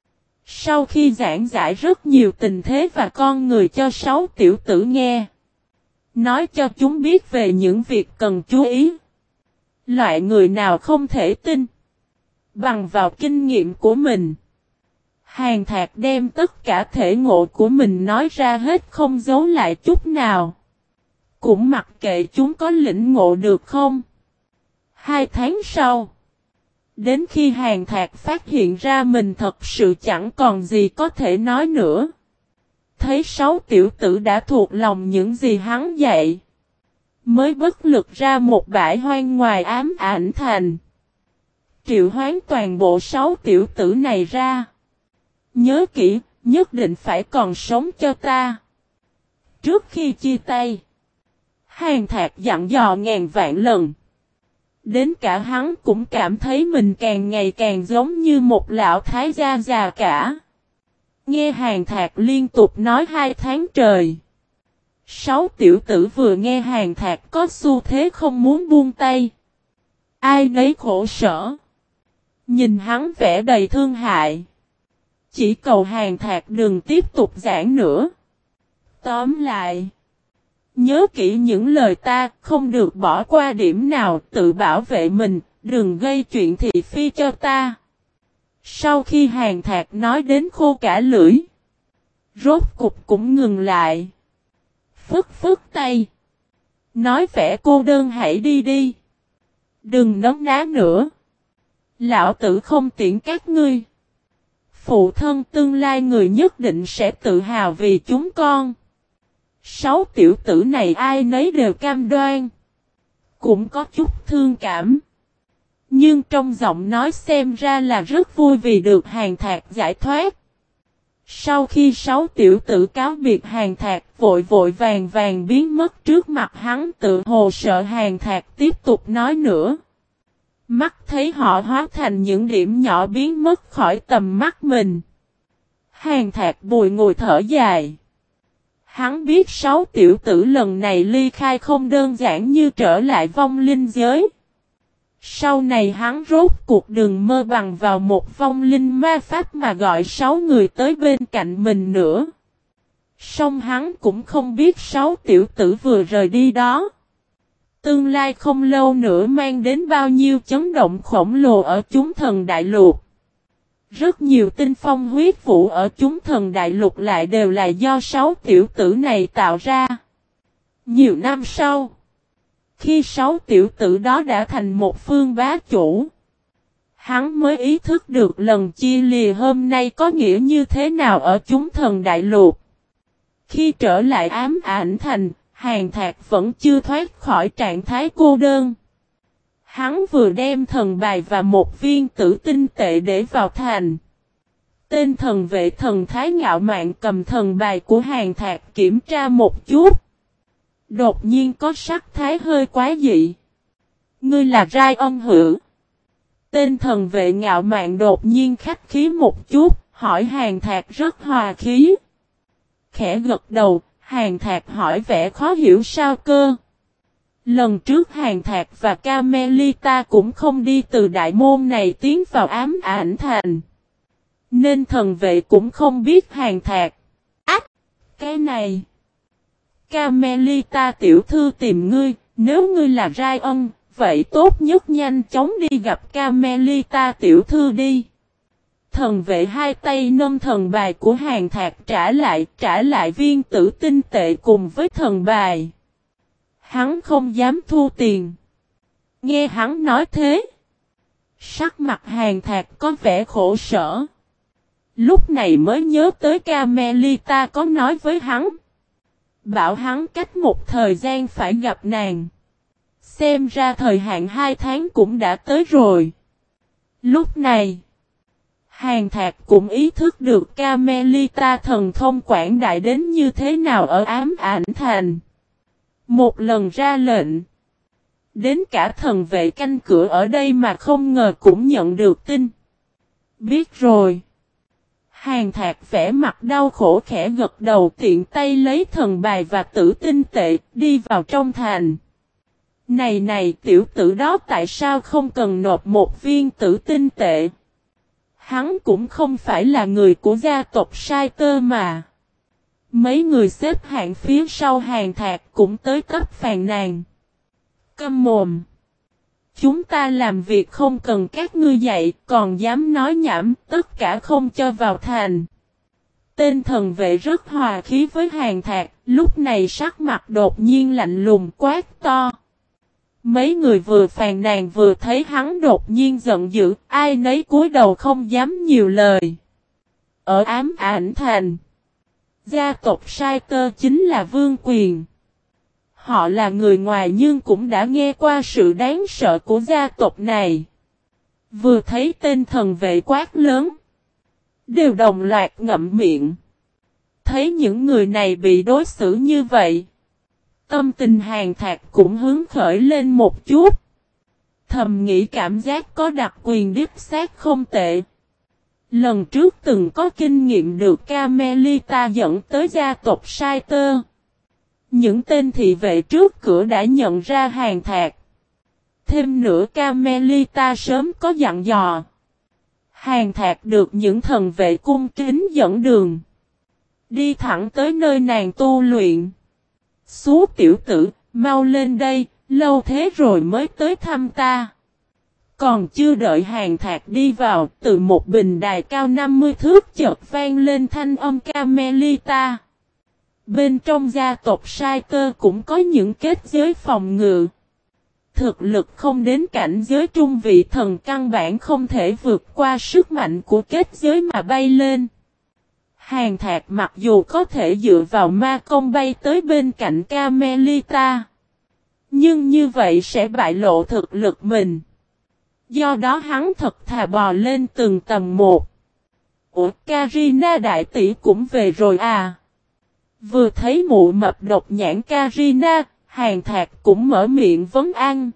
Sau khi giảng giải rất nhiều tình thế và con người cho 6 tiểu tử nghe. Nói cho chúng biết về những việc cần chú ý. Loại người nào không thể tin. Bằng vào kinh nghiệm của mình. Hàn Thạc đem tất cả thể ngộ của mình nói ra hết không giấu lại chút nào. Cũng mặc kệ chúng có lĩnh ngộ được không. 2 tháng sau. Đến khi Hàn Thạc phát hiện ra mình thật sự chẳng còn gì có thể nói nữa. Thấy 6 tiểu tử đã thuộc lòng những gì hắn dạy. Mới bất lực ra một bãi hoang ngoài ám ảnh thành. Triệu hoán toàn bộ 6 tiểu tử này ra. Nhớ kỹ, nhất định phải còn sống cho ta. Trước khi chia tay. Hàn Thạc dặn dò ngàn vạn lần. Đến cả hắn cũng cảm thấy mình càng ngày càng giống như một lão thái gia già cả. Nghe Hàn Thạc liên tục nói 2 tháng trời. 6 tiểu tử vừa nghe Hàn Thạc có xu thế không muốn buông tay. Ai nấy khổ sở. Nhìn hắn vẻ đầy thương hại. Chỉ cầu Hàn Thạc đừng tiếp tục giảng nữa. Tóm lại. Nhớ kỹ những lời ta, không được bỏ qua điểm nào, tự bảo vệ mình, đừng gây chuyện thị phi cho ta. Sau khi Hàn Thạc nói đến khô cả lưỡi, rốt cục cũng ngừng lại. Phức phức tay. Nói vẻ cô đơn hãy đi đi. Đừng nấn ná nữa. Lão tử không tiễn các ngươi. Phụ thân tương lai người nhất định sẽ tự hào vì chúng con. 6 tiểu tử này ai nấy đều cam đoan. Cũng có chút thương cảm. Nhưng trong giọng nói xem ra là rất vui vì được Hàn Thạc giải thoát. Sau khi 6 tiểu tử cáo biệt Hàn Thạc vội vội vàng vàng biến mất trước mặt hắn, tự hồ sợ Hàn Thạc tiếp tục nói nữa. Mắt thấy họ hóa thành những điểm nhỏ biến mất khỏi tầm mắt mình. Hàn Thạc bùi ngồi thở dài. Hắn biết 6 tiểu tử lần này ly khai không đơn giản như trở lại vong linh giới. Sau này hắn rốt cuộc đừng mơ bằng vào một vong linh ma pháp mà gọi 6 người tới bên cạnh mình nữa. Song hắn cũng không biết 6 tiểu tử vừa rời đi đó. Tương lai không lâu nữa mang đến bao nhiêu chấn động khổng lồ ở chúng thần đại lục. Rất nhiều tinh phong huyết vũ ở chúng thần đại lục lại đều là do 6 tiểu tử này tạo ra. Nhiều năm sau, khi 6 tiểu tử đó đã thành một phương bá chủ, hắn mới ý thức được lần chia lìa hôm nay có nghĩa như thế nào ở chúng thần đại lục. Khi trở lại ám ảnh thành, Hàn Thạc vẫn chưa thoát khỏi trạng thái cô đơn. Hắn vừa đem thần bài và một viên tử tinh tệ để vào thành. Tên thần vệ thần thái ngạo mạn cầm thần bài của Hàn Thạc kiểm tra một chút. Đột nhiên có sắc thái hơi quá dị. Ngươi là Rai Ân hử? Tên thần vệ ngạo mạn đột nhiên khách khí một chút, hỏi Hàn Thạc rất hòa khí. Khẽ gật đầu, Hàn Thạc hỏi vẻ khó hiểu sao cơ. Lần trước Hàn Thạc và Camelita cũng không đi từ đại môn này tiến vào ám ảnh thành. Nên thần vệ cũng không biết Hàn Thạc. Ách! Cái này! Camelita tiểu thư tìm ngươi, nếu ngươi là Rai Ân, vậy tốt nhất nhanh chóng đi gặp Camelita tiểu thư đi. Thần vệ hai tay nâng thần bài của Hàn Thạc trả lại viên tử tinh tệ cùng với thần bài. Hắn không dám thu tiền. Nghe hắn nói thế. Sắc mặt Hàn Thạc có vẻ khổ sở. Lúc này mới nhớ tới Camelita có nói với hắn. Bảo hắn cách một thời gian phải gặp nàng. Xem ra thời hạn 2 tháng cũng đã tới rồi. Lúc này, Hàn Thạc cũng ý thức được Camelita thần thông quảng đại đến như thế nào ở ám ảnh thành. Một lần ra lệnh. Đến cả thần vệ canh cửa ở đây mà không ngờ cũng nhận được tin. Biết rồi. Hàn Thạc vẻ mặt đau khổ khẽ gật đầu tiện tay lấy thần bài và tử tinh tệ đi vào trong thành. Này tiểu tử đó tại sao không cần nộp một viên tử tinh tệ? Hắn cũng không phải là người của gia tộc Sai Tơ mà. Mấy người xếp hạng phía sau Hàn Thạc cũng tới cấp phàn nàn. Câm mồm. Chúng ta làm việc không cần các ngươi dạy, còn dám nói nhảm, tất cả không cho vào thành. Tên thần vệ rất hòa khí với Hàn Thạc, lúc này sắc mặt đột nhiên lạnh lùng quát to. Mấy người vừa phàn nàn vừa thấy hắn đột nhiên giận dữ, ai nấy cúi đầu không dám nhiều lời. Ở ám ảnh thành, gia tộc Sai Tơ chính là vương quyền. Họ là người ngoài nhưng cũng đã nghe qua sự đáng sợ của gia tộc này. Vừa thấy tên thần vệ quát lớn, đều đồng loạt ngậm miệng. Thấy những người này bị đối xử như vậy, tâm tình Hàn Thạc cũng hứng khởi lên một chút. Thầm nghĩ cảm giác có đặc quyền đích xác không tệ. Lần trước từng có kinh nghiệm được Camelita dẫn tới gia tộc Sai Tơ. Những tên thị vệ trước cửa đã nhận ra Hàn Thạc. Thêm nữa Camelita sớm có dặn dò. Hàn Thạc được những thần vệ cung kính dẫn đường. Đi thẳng tới nơi nàng tu luyện. Xú tiểu tử, mau lên đây, lâu thế rồi mới tới thăm ta. Còn chưa đợi Hàn Thạc đi vào, từ một bình đài cao 50 thước chợt vang lên thanh âm Camelita. Bên trong gia tộc Sai Tơ cũng có những kết giới phòng ngự. Thực lực không đến cảnh giới trung vị thần căn bản không thể vượt qua sức mạnh của kết giới mà bay lên. Hàn Thạc mặc dù có thể dựa vào ma công bay tới bên cạnh Camelita, nhưng như vậy sẽ bại lộ thực lực mình. Do đó hắn thật thà bò lên từng tầng một. Ủa, Karina đại tỷ cũng về rồi à? Vừa thấy mụ mập độc nhãn Karina, Hàn Thạc cũng mở miệng vấn an.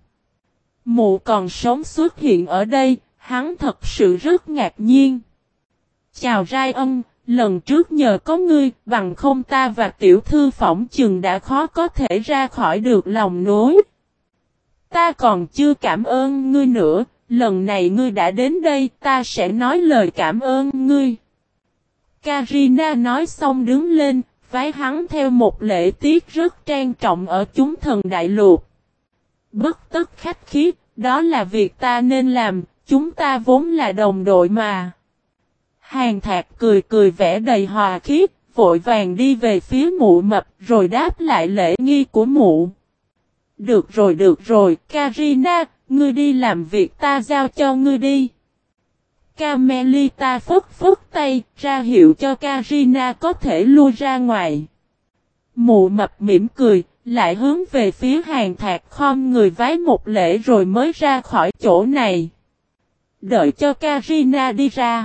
Mụ còn sống xuất hiện ở đây, hắn thật sự rất ngạc nhiên. Chào Rai Ân, lần trước nhờ có ngươi, bằng không ta và tiểu thư phỏng chừng đã khó có thể ra khỏi được lòng nối. Ta còn chưa cảm ơn ngươi nữa, lần này ngươi đã đến đây, ta sẽ nói lời cảm ơn ngươi. Karina nói xong đứng lên, vái hắn theo một lễ tiết rất trang trọng ở chúng thần đại lục. Bất tất khách khí, đó là việc ta nên làm, chúng ta vốn là đồng đội mà. Hàn Thạc cười cười vẻ đầy hòa khí, vội vàng đi về phía mụ mập rồi đáp lại lễ nghi của mụ. Được rồi, Karina, ngươi đi làm việc ta giao cho ngươi đi. Camelita phất phất tay, ra hiệu cho Karina có thể lui ra ngoài. Mụ mập mỉm cười, lại hướng về phía Hàn Thạc khom người vái một lễ rồi mới ra khỏi chỗ này. Đợi cho Karina đi ra.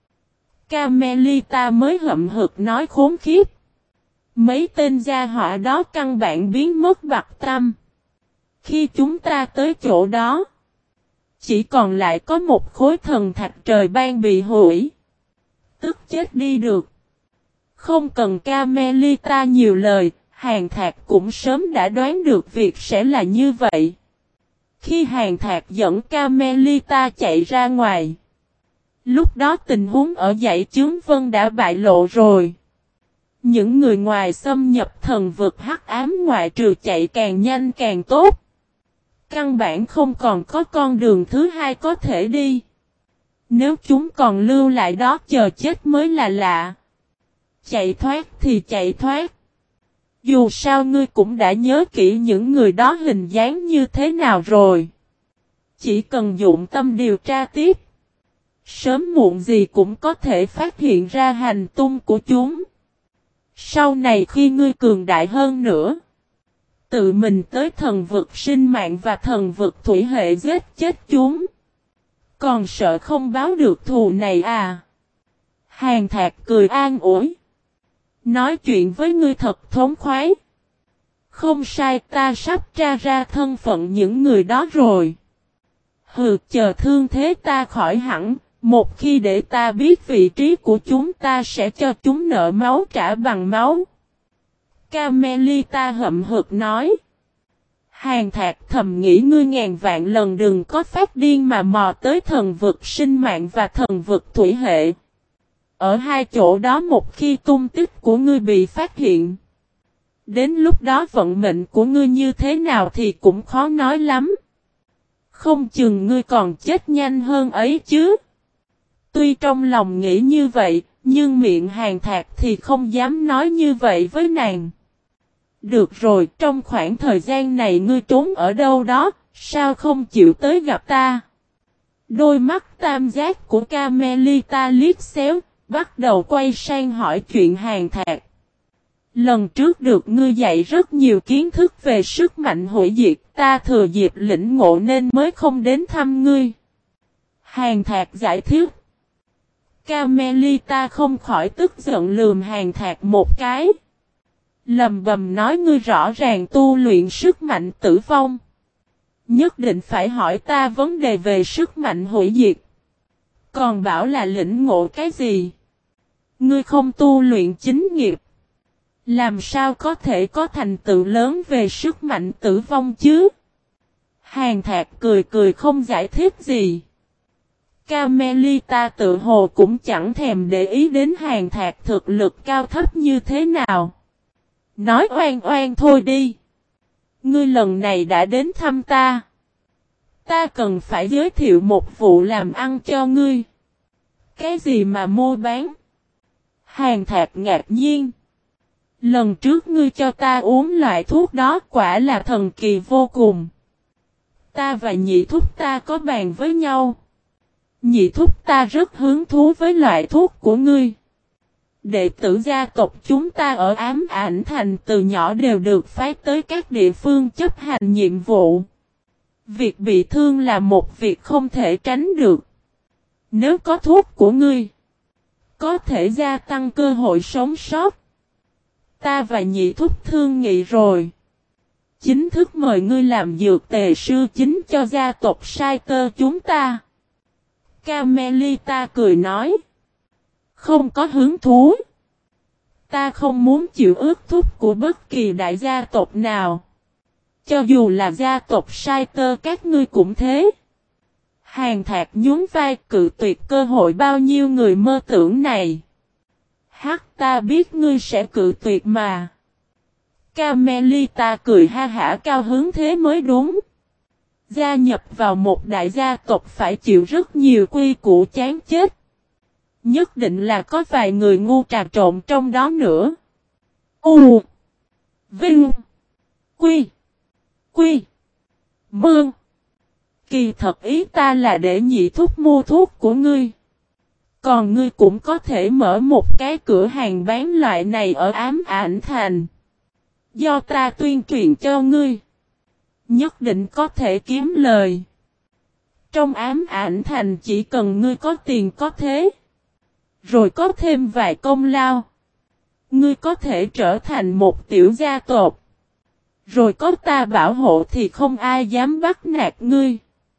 Carmelita mới hậm hực nói khốn khiếp. Mấy tên gia họa đó căn bản biến mất bặt tăm. Khi chúng ta tới chỗ đó, chỉ còn lại có một khối thần thạch trời ban bị hủy. Tức chết đi được. Không cần Carmelita nhiều lời, Hàn Thạc cũng sớm đã đoán được việc sẽ là như vậy. Khi Hàn Thạc dẫn Carmelita chạy ra ngoài, lúc đó tình huống ở dãy chướng vân đã bại lộ rồi. Những người ngoài xâm nhập thần vực hắc ám ngoại trừ chạy càng nhanh càng tốt. Căn bản không còn có con đường thứ hai có thể đi. Nếu chúng còn lưu lại đó chờ chết mới là lạ. Chạy thoát thì chạy thoát. Dù sao ngươi cũng đã nhớ kỹ những người đó hình dáng như thế nào rồi. Chỉ cần dụng tâm điều tra tiếp. Sớm muộn gì cũng có thể phát hiện ra hành tung của chúng. Sau này khi ngươi cường đại hơn nữa, tự mình tới thần vực sinh mạng và thần vực thủy hệ giết chết chúng. Còn sợ không báo được thù này à? Hàn Thạc cười an ủi. Nói chuyện với ngươi thật thống khoái. Không sai, ta sắp tra ra thân phận những người đó rồi. Hừ, chờ thương thế ta khỏi hẳn. Một khi để ta biết vị trí của chúng ta sẽ cho chúng nợ máu trả bằng máu. Carmelita hậm hực nói. Hàn Thạc thầm nghĩ ngươi ngàn vạn lần đừng có phát điên mà mò tới thần vực sinh mạng và thần vực thủy hệ. Ở hai chỗ đó một khi tung tích của ngươi bị phát hiện, đến lúc đó vận mệnh của ngươi như thế nào thì cũng khó nói lắm. Không chừng ngươi còn chết nhanh hơn ấy chứ. Tuy trong lòng nghĩ như vậy, nhưng miệng Hàn Thạc thì không dám nói như vậy với nàng. Được rồi, trong khoảng thời gian này ngươi trốn ở đâu đó, sao không chịu tới gặp ta? Đôi mắt tam giác của Carmelita liếc xéo, bắt đầu quay sang hỏi chuyện Hàn Thạc. Lần trước được ngươi dạy rất nhiều kiến thức về sức mạnh hủy diệt, ta thừa dịp lĩnh ngộ nên mới không đến thăm ngươi. Hàn Thạc giải thích. Carmelita không khỏi tức giận lườm Hàn Thạc một cái. Lầm bầm nói ngươi rõ ràng tu luyện sức mạnh tử vong. Nhất định phải hỏi ta vấn đề về sức mạnh hủy diệt. Còn bảo là lĩnh ngộ cái gì? Ngươi không tu luyện chính nghiệp. Làm sao có thể có thành tựu lớn về sức mạnh tử vong chứ? Hàn Thạc cười cười không giải thích gì. Carmelita tự hồ cũng chẳng thèm để ý đến Hàn Thạc thực lực cao thấp như thế nào. Nói oan oan thôi đi. Ngươi lần này đã đến thăm ta. Ta cần phải giới thiệu một vụ làm ăn cho ngươi. Cái gì mà mua bán? Hàn Thạc ngạc nhiên. Lần trước ngươi cho ta uống loại thuốc đó quả là thần kỳ vô cùng. Ta và nhị thúc ta có bàn với nhau. Nhị thúc ta rất hứng thú với loại thuốc của ngươi. Đệ tử gia tộc chúng ta ở Ám Ảnh Thành từ nhỏ đều được phái tới các địa phương chấp hành nhiệm vụ. Việc bị thương là một việc không thể tránh được. Nếu có thuốc của ngươi, có thể gia tăng cơ hội sống sót. Ta và nhị thúc thương nghị rồi. Chính thức mời ngươi làm dược tề sư chính cho gia tộc Sai Tơ chúng ta. Carmelita cười nói. Không có hứng thú. Ta không muốn chịu ước thúc của bất kỳ đại gia tộc nào. Cho dù là gia tộc Sai Tơ các ngươi cũng thế. Hàn Thạc nhún vai cự tuyệt cơ hội bao nhiêu người mơ tưởng này. Hắc, ta biết ngươi sẽ cự tuyệt mà. Carmelita cười ha hả cao hứng thế mới đúng. Gia nhập vào một đại gia tộc phải chịu rất nhiều quy củ chán chết. Nhất định là có vài người ngu trà trộn trong đó nữa. U Vinh Quy Quy Mương. Kỳ thật ý ta là để nhị thúc mua thuốc của ngươi. Còn ngươi cũng có thể mở một cái cửa hàng bán loại này ở Ám Ảnh Thành. Do ta tuyên truyền cho ngươi. Nhất định có thể kiếm lời. Trong ám ảnh thành chỉ cần ngươi có tiền có thế. Rồi có thêm vài công lao. Ngươi có thể trở thành một tiểu gia tộc. Rồi có ta bảo hộ thì không ai dám bắt nạt ngươi.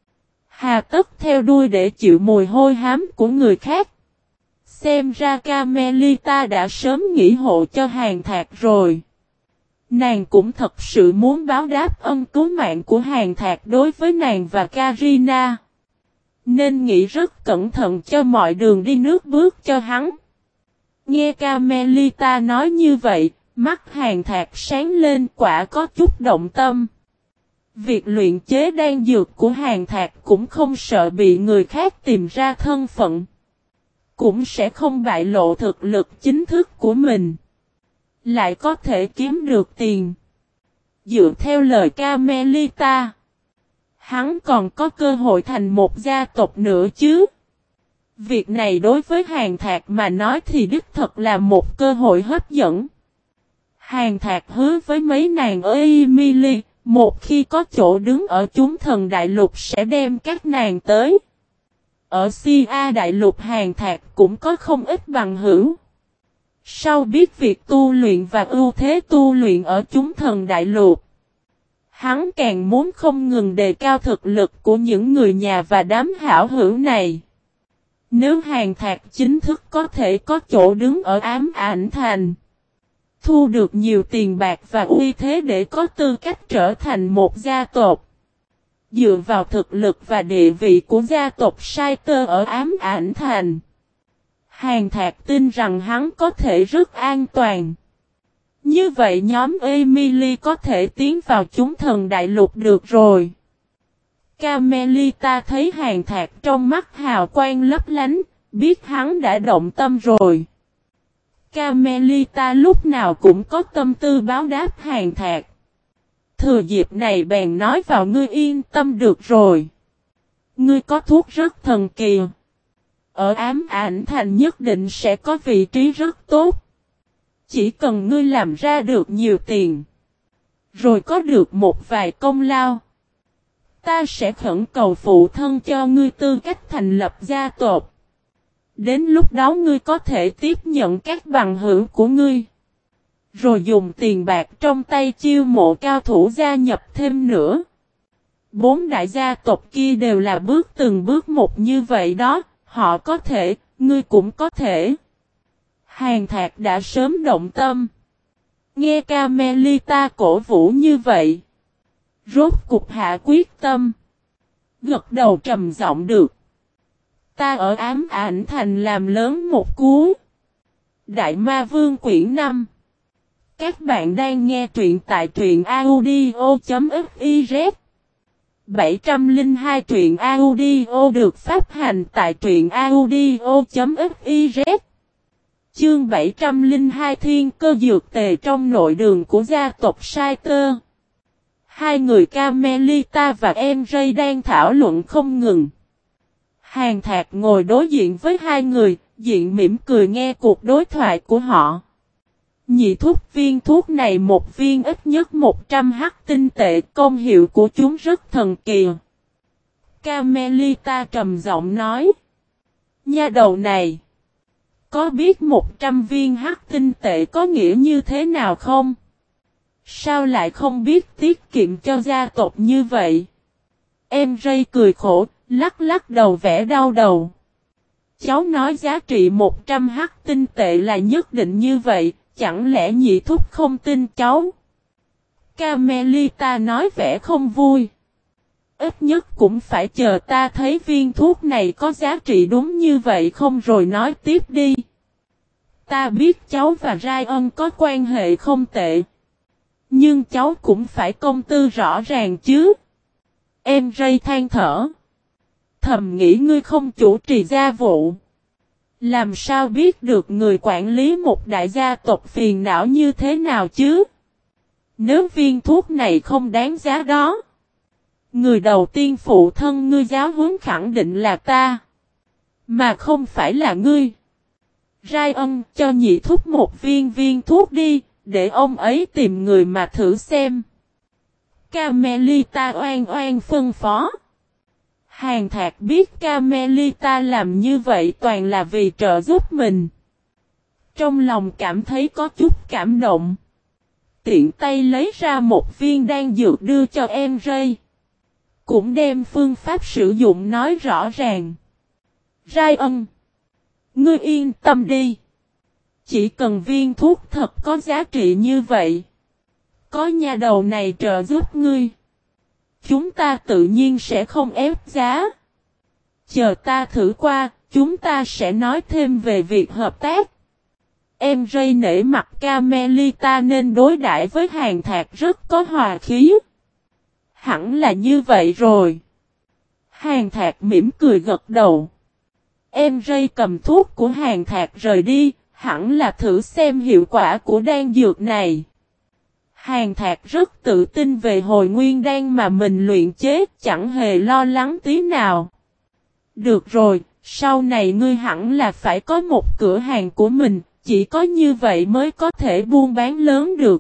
Hà tất theo đuôi để chịu mùi hôi hám của người khác. Xem ra Carmelita đã sớm nghĩ hộ cho Hàn Thạc rồi. Nàng cũng thật sự muốn báo đáp ân cứu mạng của Hàn Thạc đối với nàng và Karina. Nên nghĩ rất cẩn thận cho mọi đường đi nước bước cho hắn. Nghe Carmelita nói như vậy, mắt Hàn Thạc sáng lên, quả có chút động tâm. Việc luyện chế đan dược của Hàn Thạc cũng không sợ bị người khác tìm ra thân phận. Cũng sẽ không bại lộ thực lực chính thức của mình. Lại có thể kiếm được tiền. Dựa theo lời Carmelita, hắn còn có cơ hội thành một gia tộc nữa chứ. Việc này đối với Hàn Thạc mà nói thì đích thật là một cơ hội hấp dẫn. Hàn Thạc hứa với mấy nàng ở Emily, một khi có chỗ đứng ở chúng thần đại lục sẽ đem các nàng tới. Ở Sia đại lục Hàn Thạc cũng có không ít bằng hữu. Sau biết việc tu luyện và ưu thế tu luyện ở chúng thần đại lục, hắn càng muốn không ngừng đề cao thực lực của những người nhà và đám hảo hữu này. Nếu Hàn Thạc chính thức có thể có chỗ đứng ở ám ảnh thành, thu được nhiều tiền bạc và uy thế để có tư cách trở thành một gia tộc. Dựa vào thực lực và địa vị của gia tộc Saiter ở ám ảnh thành, Hàn Thạc tin rằng hắn có thể rất an toàn. Như vậy nhóm Emily có thể tiến vào chúng thần đại lục được rồi. Carmelita thấy Hàn Thạc trong mắt hào quang lấp lánh, biết hắn đã động tâm rồi. Carmelita lúc nào cũng có tâm tư báo đáp Hàn Thạc. Thừa dịp này bèn nói vào, ngươi yên tâm được rồi. Ngươi có thuốc rất thần kỳ. Ở ám ảnh thành nhất định sẽ có vị trí rất tốt. Chỉ cần ngươi làm ra được nhiều tiền, rồi có được một vài công lao, ta sẽ khẩn cầu phụ thân cho ngươi tư cách thành lập gia tộc. Đến lúc đó ngươi có thể tiếp nhận các bằng hữu của ngươi, rồi dùng tiền bạc trong tay chiêu mộ cao thủ gia nhập thêm nữa. 4 đại gia tộc kia đều là bước từng bước một như vậy đó, họ có thể, ngươi cũng có thể. Hàn Thạc đã sớm động tâm. Nghe Carmelita cổ vũ như vậy, rốt cục hạ quyết tâm. Gật đầu trầm giọng, được. Ta ở ám ảnh thành làm lớn một cú. Đại Ma Vương quyển 5. Các bạn đang nghe truyện tại truyện audio.fiz. 702 truyện audio được phát hành tại truyện audio.fiz. Chương 702 thiên cơ dược tề trong nội đường của gia tộc Saiter. Hai người Carmelita và Emray đang thảo luận không ngừng. Hàn Thạc ngồi đối diện với hai người, diện mỉm cười nghe cuộc đối thoại của họ. Nhị thuốc viên thuốc này một viên ít nhất 100 hắc tinh tệ, công hiệu của chúng rất thần kỳ. Carmelita trầm giọng nói. Nha đầu này, có biết 100 viên hắc tinh tệ có nghĩa như thế nào không? Sao lại không biết tiết kiệm cho gia tộc như vậy? Emray cười khổ, lắc lắc đầu vẻ đau đầu. Cháu nói giá trị 100 hắc tinh tệ là nhất định như vậy, chẳng lẽ nhị thúc không tin cháu? Carmelita nói vẻ không vui. Ít nhất cũng phải chờ ta thấy viên thuốc này có giá trị đúng như vậy không rồi nói tiếp đi. Ta biết cháu và Ryan có quan hệ không tệ. Nhưng cháu cũng phải công tư rõ ràng chứ. Emray than thở. Thầm nghĩ ngươi không chủ trì gia vụ. Làm sao biết được người quản lý một đại gia tộc phiền não như thế nào chứ? Nếu viên thuốc này không đáng giá đó, người đầu tiên phụ thân ngươi giáo huấn khẳng định là ta, mà không phải là ngươi. Ryan, cho nhị thúc một viên thuốc đi, để ông ấy tìm người mà thử xem. Carmelita oan oan phân phó. Hàn Thạc biết Carmelita làm như vậy toàn là vì trợ giúp mình. Trong lòng cảm thấy có chút cảm động. Tiện tay lấy ra một viên đan dược đưa cho em Ray. Cũng đem phương pháp sử dụng nói rõ ràng. Ryan, ngươi yên tâm đi. Chỉ cần viên thuốc thật có giá trị như vậy. Có nhà đầu này trợ giúp ngươi. Chúng ta tự nhiên sẽ không ép giá. Chờ ta thử qua, chúng ta sẽ nói thêm về việc hợp tác. Em Ray nể mặt Carmelita nên đối đãi với Hàn Thạc rất có hòa khí. Hẳn là như vậy rồi. Hàn Thạc mỉm cười gật đầu. Em Ray cầm thuốc của Hàn Thạc rời đi, hẳn là thử xem hiệu quả của đan dược này. Hàn Thạc rất tự tin về hồi nguyên đan mà mình luyện chế, chẳng hề lo lắng tí nào. Được rồi, sau này ngươi hẳn là phải có một cửa hàng của mình, chỉ có như vậy mới có thể buôn bán lớn được.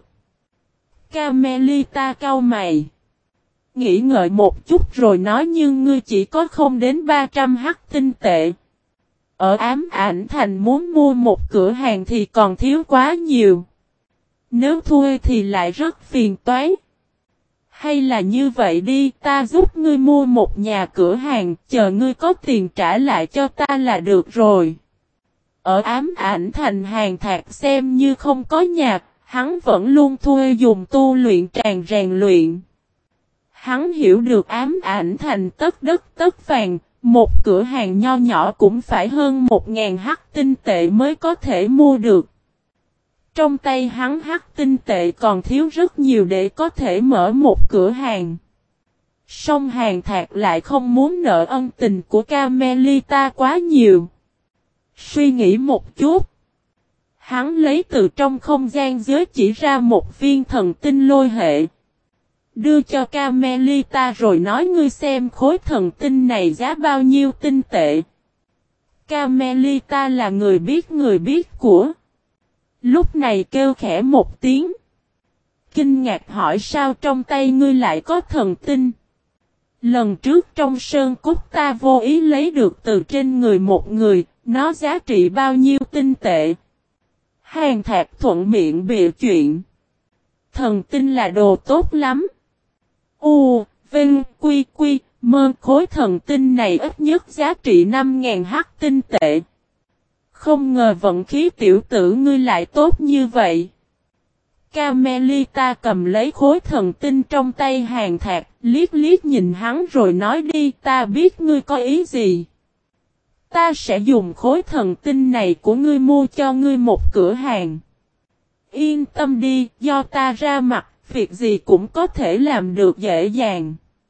Carmelita cau mày. Nghĩ ngợi một chút rồi nói nhưng ngươi chỉ có không đến 300 hắc tinh tệ. Ở Ám Ảnh Thành muốn mua một cửa hàng thì còn thiếu quá nhiều. Nếu thuê thì lại rất phiền toái. Hay là như vậy đi, ta giúp ngươi mua một nhà cửa hàng, chờ ngươi có tiền trả lại cho ta là được rồi. Ở Ám Ảnh Thành Hàn Thạc xem như không có nhà, hắn vẫn luôn thuê dùng tu luyện tràng rèn luyện. Hắn hiểu được Ám Ảnh Thành tất đất tất vàng, một cửa hàng nho nhỏ cũng phải hơn 1.000 hắc tinh tệ mới có thể mua được. Trong tay hắn hắc tinh tệ còn thiếu rất nhiều để có thể mở một cửa hàng. Song Hàn Thạc lại không muốn nợ ân tình của Carmelita quá nhiều. Suy nghĩ một chút. Hắn lấy từ trong không gian giới chỉ ra một viên thần tinh lôi hệ. Đưa cho Carmelita rồi nói ngươi xem khối thần tinh này giá bao nhiêu tinh tệ. Carmelita là người biết của. Lúc này kêu khẽ một tiếng. Kinh ngạc hỏi sao trong tay ngươi lại có thần tinh. Lần trước trong sơn cốt ta vô ý lấy được từ trên người một người, nó giá trị bao nhiêu tinh tệ. Hàn Thạc thuận miệng bịa chuyện. Thần tinh là đồ tốt lắm. Vinh, Quy, Mơ khối thần tinh này ít nhất giá trị 5.000 hắc tinh tệ. Không ngờ vận khí tiểu tử ngươi lại tốt như vậy. Carmelita cầm lấy khối thần tinh trong tay Hàn Thạc, liếc liếc nhìn hắn rồi nói đi ta biết ngươi có ý gì. Ta sẽ dùng khối thần tinh này của ngươi mua cho ngươi một cửa hàng. Yên tâm đi, do ta ra mặt, việc gì cũng có thể làm được dễ dàng.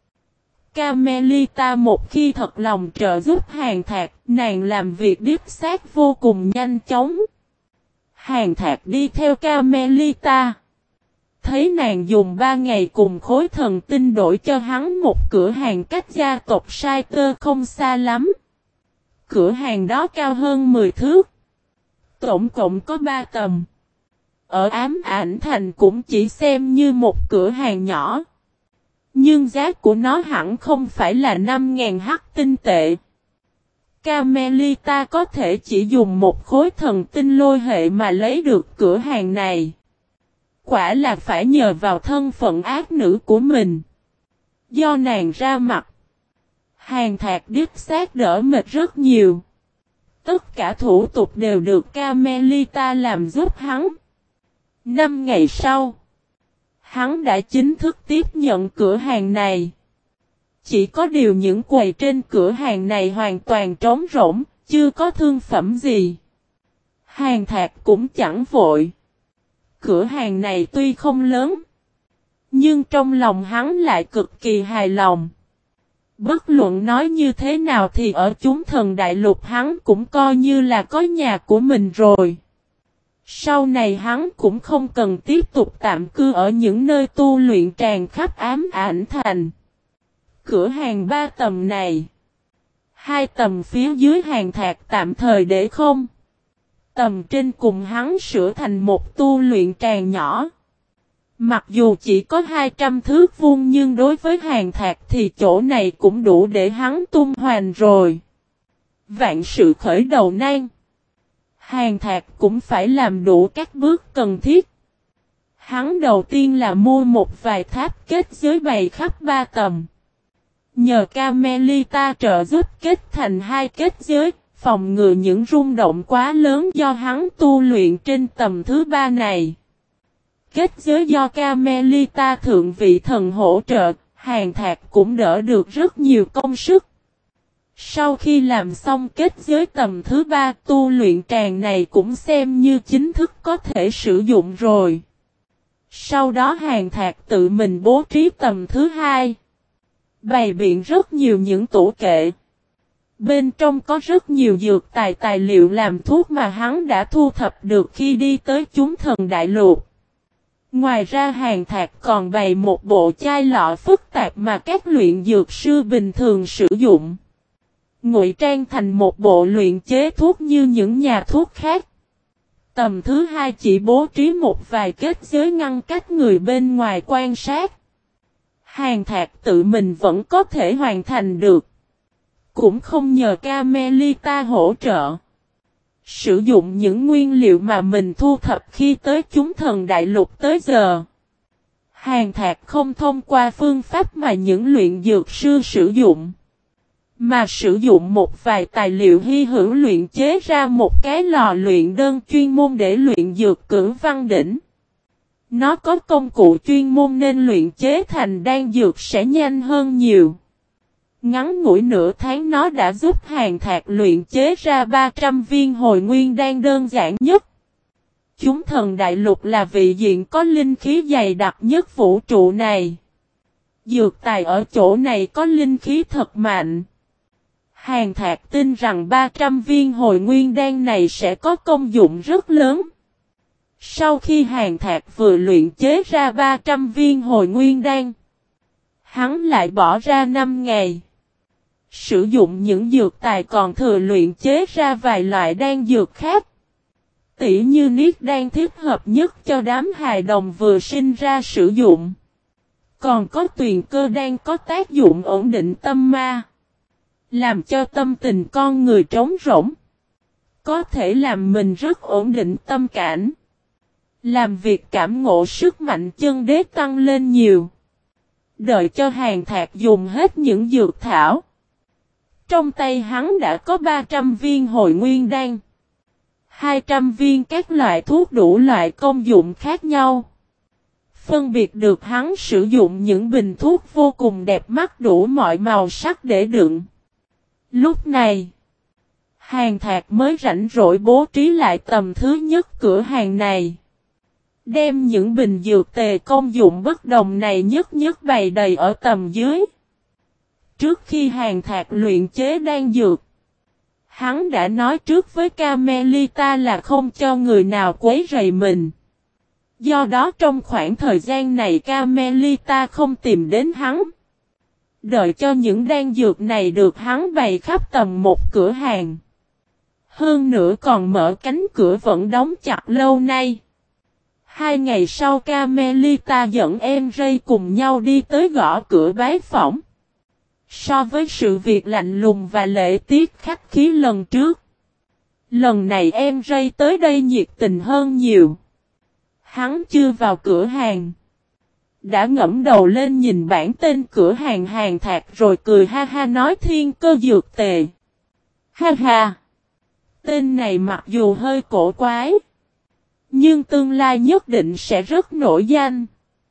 Carmelita một khi thật lòng trợ giúp Hàn Thạc, nàng làm việc đích xác vô cùng nhanh chóng. Hàn Thạc đi theo Carmelita. Thấy nàng dùng 3 ngày cùng khối thần tinh đổi cho hắn một cửa hàng cách gia tộc Sai Tơ không xa lắm. Cửa hàng đó cao hơn 10 thước. Tổng cộng có 3 tầng. Ở Ám Ảnh Thành cũng chỉ xem như một cửa hàng nhỏ. Nhưng giá của nó hẳn không phải là 5.000 hắc tinh tệ. Carmelita có thể chỉ dùng một khối thần tinh lôi hệ mà lấy được cửa hàng này. Quả là phải nhờ vào thân phận ác nữ của mình. Do nàng ra mặt. Hàn Thạc đích xác đỡ mệt rất nhiều. Tất cả thủ tục đều được Carmelita làm giúp hắn. 5 ngày sau, hắn đã chính thức tiếp nhận cửa hàng này. Chỉ có điều những quầy trên cửa hàng này hoàn toàn trống rỗng, chưa có thương phẩm gì. Hàn Thạc cũng chẳng vội. Cửa hàng này tuy không lớn, nhưng trong lòng hắn lại cực kỳ hài lòng. Bất luận nói như thế nào thì ở chúng thần đại lục hắn cũng coi như là có nhà của mình rồi. Sau này hắn cũng không cần tiếp tục tạm cư ở những nơi tu luyện tràn khắp Ám Ảnh Thành. Cửa hàng 3 tầng này, 2 tầng phía dưới Hàn Thạc tạm thời để không. Tầm trên cùng hắn sửa thành một tu luyện tràng nhỏ. Mặc dù chỉ có 200 thước vuông nhưng đối với Hàn Thạc thì chỗ này cũng đủ để hắn tung hoành rồi. Vạn sự khởi đầu nan. Hàn Thạc cũng phải làm đủ các bước cần thiết. Hắn đầu tiên là mua một vài tháp kết giới bày khắp 3 tầm. Nhờ Carmelita trợ giúp kết thành 2 kết giới, phòng ngừa những rung động quá lớn do hắn tu luyện trên tầm thứ 3 này. Kết giới do Carmelita thượng vị thần hỗ trợ, Hàn Thạc cũng đỡ được rất nhiều công sức. Sau khi làm xong kết giới tầm thứ 3, tu luyện tràng này cũng xem như chính thức có thể sử dụng rồi. Sau đó Hàn Thạc tự mình bố trí tầm thứ 2. Bày biện rất nhiều những tủ kệ. Bên trong có rất nhiều dược tài liệu làm thuốc mà hắn đã thu thập được khi đi tới chúng thần đại lục. Ngoài ra Hàn Thạc còn bày một bộ chai lọ phức tạp mà các luyện dược sư bình thường sử dụng. Ngụy trang thành một bộ luyện chế thuốc như những nhà thuốc khác. Tầm thứ 2 chỉ bố trí một vài kết giới ngăn cách người bên ngoài quan sát. Hàn Thạc tự mình vẫn có thể hoàn thành được. Cũng không nhờ Carmelita hỗ trợ. Sử dụng những nguyên liệu mà mình thu thập khi tới chúng thần đại lục tới giờ. Hàn Thạc không thông qua phương pháp mà những luyện dược sư sử dụng. Mà sử dụng một vài tài liệu hy hữu luyện chế ra một cái lò luyện đơn chuyên môn để luyện dược cửu văn đỉnh. Nó có công cụ chuyên môn nên luyện chế thành đan dược sẽ nhanh hơn nhiều. Ngắn ngủi nửa tháng nó đã giúp Hàn Thạc luyện chế ra 300 viên hồi nguyên đan đơn giản nhất. Chúng thần đại lục là vị diện có linh khí dày đặc nhất vũ trụ này. Dược tài ở chỗ này có linh khí thật mạnh. Hàn Thạc tin rằng 300 viên hồi nguyên đan này sẽ có công dụng rất lớn. Sau khi Hàn Thạc vừa luyện chế ra 300 viên hồi nguyên đan, hắn lại bỏ ra 5 ngày. Sử dụng những dược tài còn thừa luyện chế ra vài loại đan dược khác. Tỉ như niết đan thích hợp nhất cho đám hài đồng vừa sinh ra sử dụng. Còn có tuyền cơ đan có tác dụng ổn định tâm ma. Làm cho tâm tình con người trống rỗng. Có thể làm mình rất ổn định tâm cảnh. Làm việc cảm ngộ sức mạnh chân đế tăng lên nhiều. Đợi cho Hàn Thạc dùng hết những dược thảo. Trong tay hắn đã có 300 viên hồi nguyên đan. 200 viên các loại thuốc đủ loại công dụng khác nhau. Phân biệt được hắn sử dụng những bình thuốc vô cùng đẹp mắt đủ mọi màu sắc để đựng. Lúc này, Hàn Thạc mới rảnh rỗi bố trí lại tầm thứ nhất cửa hàng này. Đem những bình dược tề công dụng bất đồng này nhất nhất bày đầy ở tầm dưới. Trước khi Hàn Thạc luyện chế đan dược, hắn đã nói trước với Carmelita là không cho người nào quấy rầy mình. Do đó trong khoảng thời gian này Carmelita không tìm đến hắn. Đợi cho những đan dược này được hắn bày khắp tầm một cửa hàng. Hơn nữa còn mở cánh cửa vẫn đóng chặt lâu nay. 2 ngày sau Carmelita dẫn em Ray cùng nhau đi tới gõ cửa bái phỏng. So với sự việc lạnh lùng và lễ tiết khách khí lần trước, lần này em Ray tới đây nhiệt tình hơn nhiều. Hắn chưa vào cửa hàng, đã ngẫm đầu lên nhìn bảng tên cửa hàng Hàn Thạc rồi cười ha ha nói Thiên Cơ Dược Tề. Ha ha! Tên này mặc dù hơi cổ quái, nhưng tương lai nhất định sẽ rất nổi danh.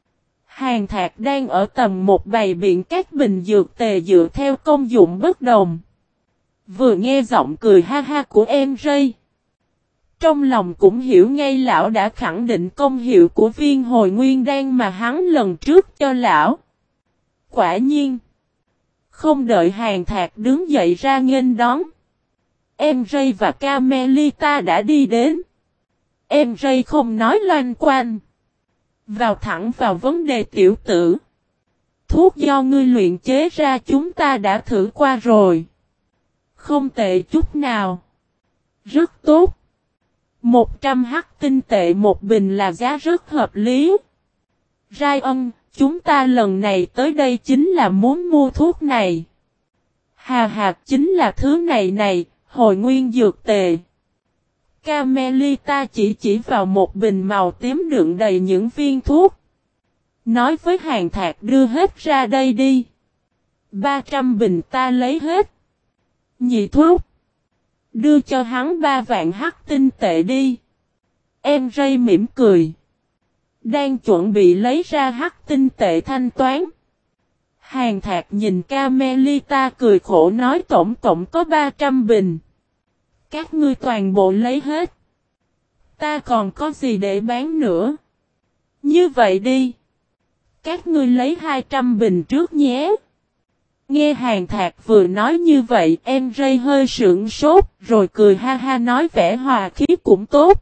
Hàn Thạc đang ở tầm một bày biện các bình dược tề dựa theo công dụng bất đồng. Vừa nghe giọng cười ha ha của em Ray, trong lòng cũng hiểu ngay lão đã khẳng định công hiệu của viên hồi nguyên đan mà hắn lần trước cho lão. Quả nhiên, không đợi Hàn Thạc đứng dậy ra nghênh đón, em Ray và Carmelita đã đi đến. Em Ray không nói loanh quanh, vào thẳng vào vấn đề tiểu tử. Thuốc do ngươi luyện chế ra chúng ta đã thử qua rồi. Không tệ chút nào. Rất tốt. 100 hắc tinh tệ một bình là giá rất hợp lý. Rai ân, chúng ta lần này tới đây chính là muốn mua thuốc này. Hà chính là thứ này, hồi nguyên dược tề. Carmelita chỉ vào một bình màu tím đựng đầy những viên thuốc. Nói với Hàn Thạc đưa hết ra đây đi. 300 bình ta lấy hết. Nhị thuốc. Đưa cho hắn 3 vạn hắc tinh tệ đi. Em Ray mỉm cười. Đang chuẩn bị lấy ra hắc tinh tệ thanh toán. Hàn Thạc nhìn Carmelita cười khổ nói tổng cộng có 300 bình. Các ngươi toàn bộ lấy hết. Ta còn có gì để bán nữa. Như vậy đi. Các ngươi lấy 200 bình trước nhé. Nghe Hàn Thạc vừa nói như vậy em Ray hơi sững sốt rồi cười ha ha nói vẻ hòa khí cũng tốt.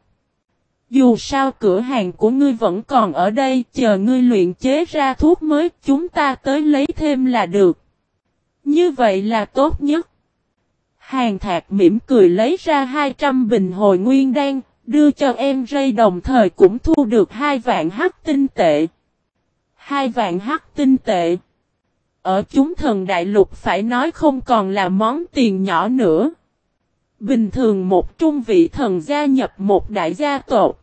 Dù sao cửa hàng của ngươi vẫn còn ở đây chờ ngươi luyện chế ra thuốc mới chúng ta tới lấy thêm là được. Như vậy là tốt nhất. Hàn Thạc mỉm cười lấy ra 200 bình hồi nguyên đan đưa cho em Ray đồng thời cũng thu được 2 vạn hắc tinh tệ. 2 vạn hắc tinh tệ. Ở chúng thần đại lục phải nói không còn là món tiền nhỏ nữa. Bình thường một trung vị thần gia nhập một đại gia tộc.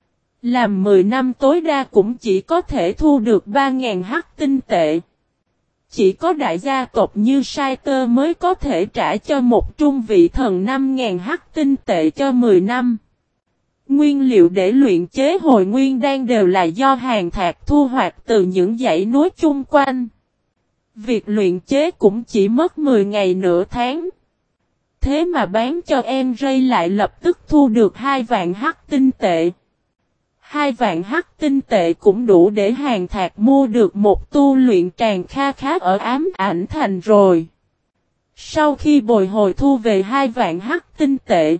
Làm 10 năm tối đa cũng chỉ có thể thu được 3.000 hắc tinh tệ. Chỉ có đại gia tộc như Saiter mới có thể trả cho một trung vị thần 5.000 hắc tinh tệ cho 10 năm. Nguyên liệu để luyện chế hồi nguyên đan đều là do Hàn Thạc thu hoạch từ những dãy núi chung quanh. Việc luyện chế cũng chỉ mất 10 ngày nửa tháng. Thế mà bán cho em Ray lại lập tức thu được 2 vạn hắc tinh tệ. 2 vạn hắc tinh tệ cũng đủ để Hàn Thạc mua được một tu luyện tràng kha khá ở Ám Ảnh Thành rồi. Sau khi bồi hồi thu về 2 vạn hắc tinh tệ,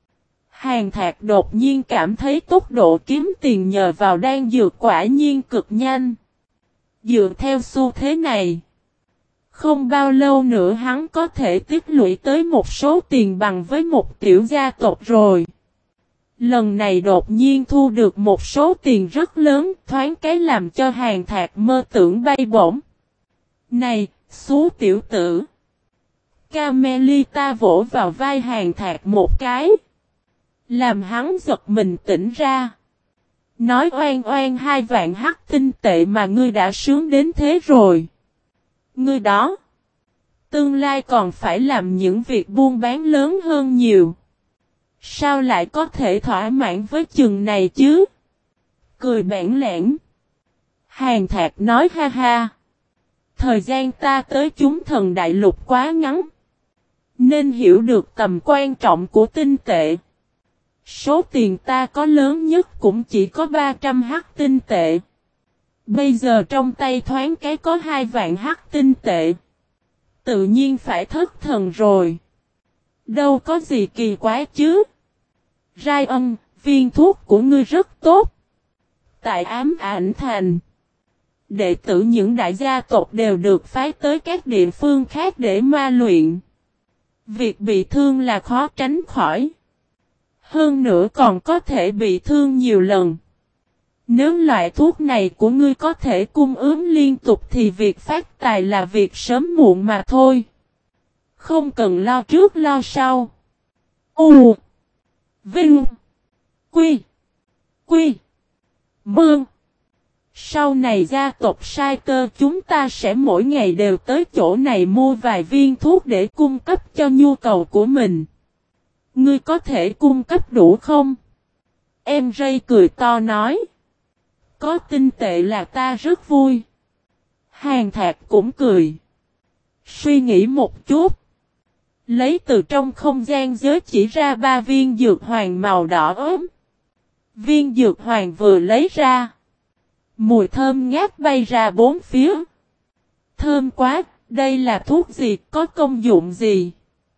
Hàn Thạc đột nhiên cảm thấy tốc độ kiếm tiền nhờ vào đan dược quả nhiên cực nhanh. Dựa theo xu thế này, không bao lâu nữa hắn có thể tích lũy tới một số tiền bằng với một tiểu gia tộc rồi. Lần này đột nhiên thu được một số tiền rất lớn, thoáng cái làm cho Hàn Thạc mơ tưởng bay bổng. Này, xú tiểu tử! Carmelita vỗ vào vai Hàn Thạc một cái. Làm hắn giật mình tỉnh ra. Nói oan oan 2 vạn hắc tinh tệ mà ngươi đã sướng đến thế rồi. Ngươi đó! Tương lai còn phải làm những việc buôn bán lớn hơn nhiều. Sao lại có thể thỏa mãn với chừng này chứ? Cười bản lẽn. Hàn Thạc nói ha ha. Thời gian ta tới chúng thần đại lục quá ngắn. Nên hiểu được tầm quan trọng của tinh tệ. Số tiền ta có lớn nhất cũng chỉ có 300 hắc tinh tệ. Bây giờ trong tay thoáng cái có 2 vạn hắc tinh tệ. Tự nhiên phải thất thần rồi. Đâu có gì kỳ quái chứ. Rai ân, viên thuốc của ngươi rất tốt. Tại Ám Ảnh Thành, đệ tử những đại gia tộc đều được phái tới các địa phương khác để ma luyện. Việc bị thương là khó tránh khỏi. Hơn nữa còn có thể bị thương nhiều lần. Nếu loại thuốc này của ngươi có thể cung ứng liên tục thì việc phát tài là việc sớm muộn mà thôi. Không cần lo trước lo sau. U Vinh Quy Quy Mương. Sau này gia tộc Saiter chúng ta sẽ mỗi ngày đều tới chỗ này mua vài viên thuốc để cung cấp cho nhu cầu của mình. Ngươi có thể cung cấp đủ không? Em Ray cười to nói. Có tinh tệ là ta rất vui. Hàn Thạc cũng cười. Suy nghĩ một chút. Lấy từ trong không gian giới chỉ ra 3 viên dược hoàng màu đỏ ốm. Viên dược hoàng vừa lấy ra. Mùi thơm ngát bay ra bốn phía. Thơm quá, đây là thuốc gì, có công dụng gì?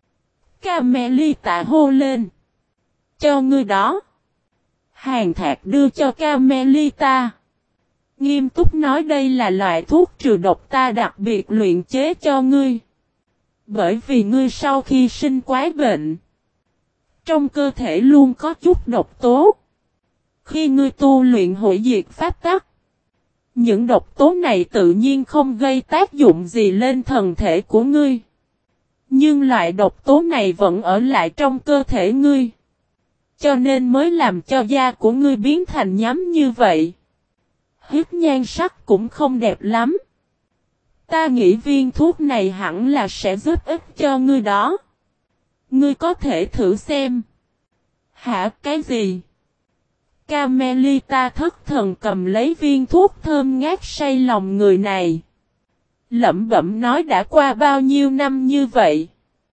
Carmelita hô lên. Cho ngươi đó. Hàn Thạc đưa cho Carmelita. Nghiêm túc nói đây là loại thuốc trừ độc ta đặc biệt luyện chế cho ngươi. Bởi vì ngươi sau khi sinh quái bệnh, Trong cơ thể luôn có chút độc tố. Khi ngươi tu luyện hủy diệt pháp tắc, những độc tố này tự nhiên không gây tác dụng gì lên thần thể của ngươi. Nhưng loại độc tố này vẫn ở lại trong cơ thể ngươi. Cho nên mới làm cho da của ngươi biến thành nhám như vậy. Huyết nhan sắc cũng không đẹp lắm. Ta nghĩ viên thuốc này hẳn là sẽ giúp ích cho ngươi đó. Ngươi có thể thử xem. Hả, cái gì? Carmelita thất thần cầm lấy viên thuốc thơm ngát say lòng người này. Lẩm bẩm nói đã qua bao nhiêu năm như vậy.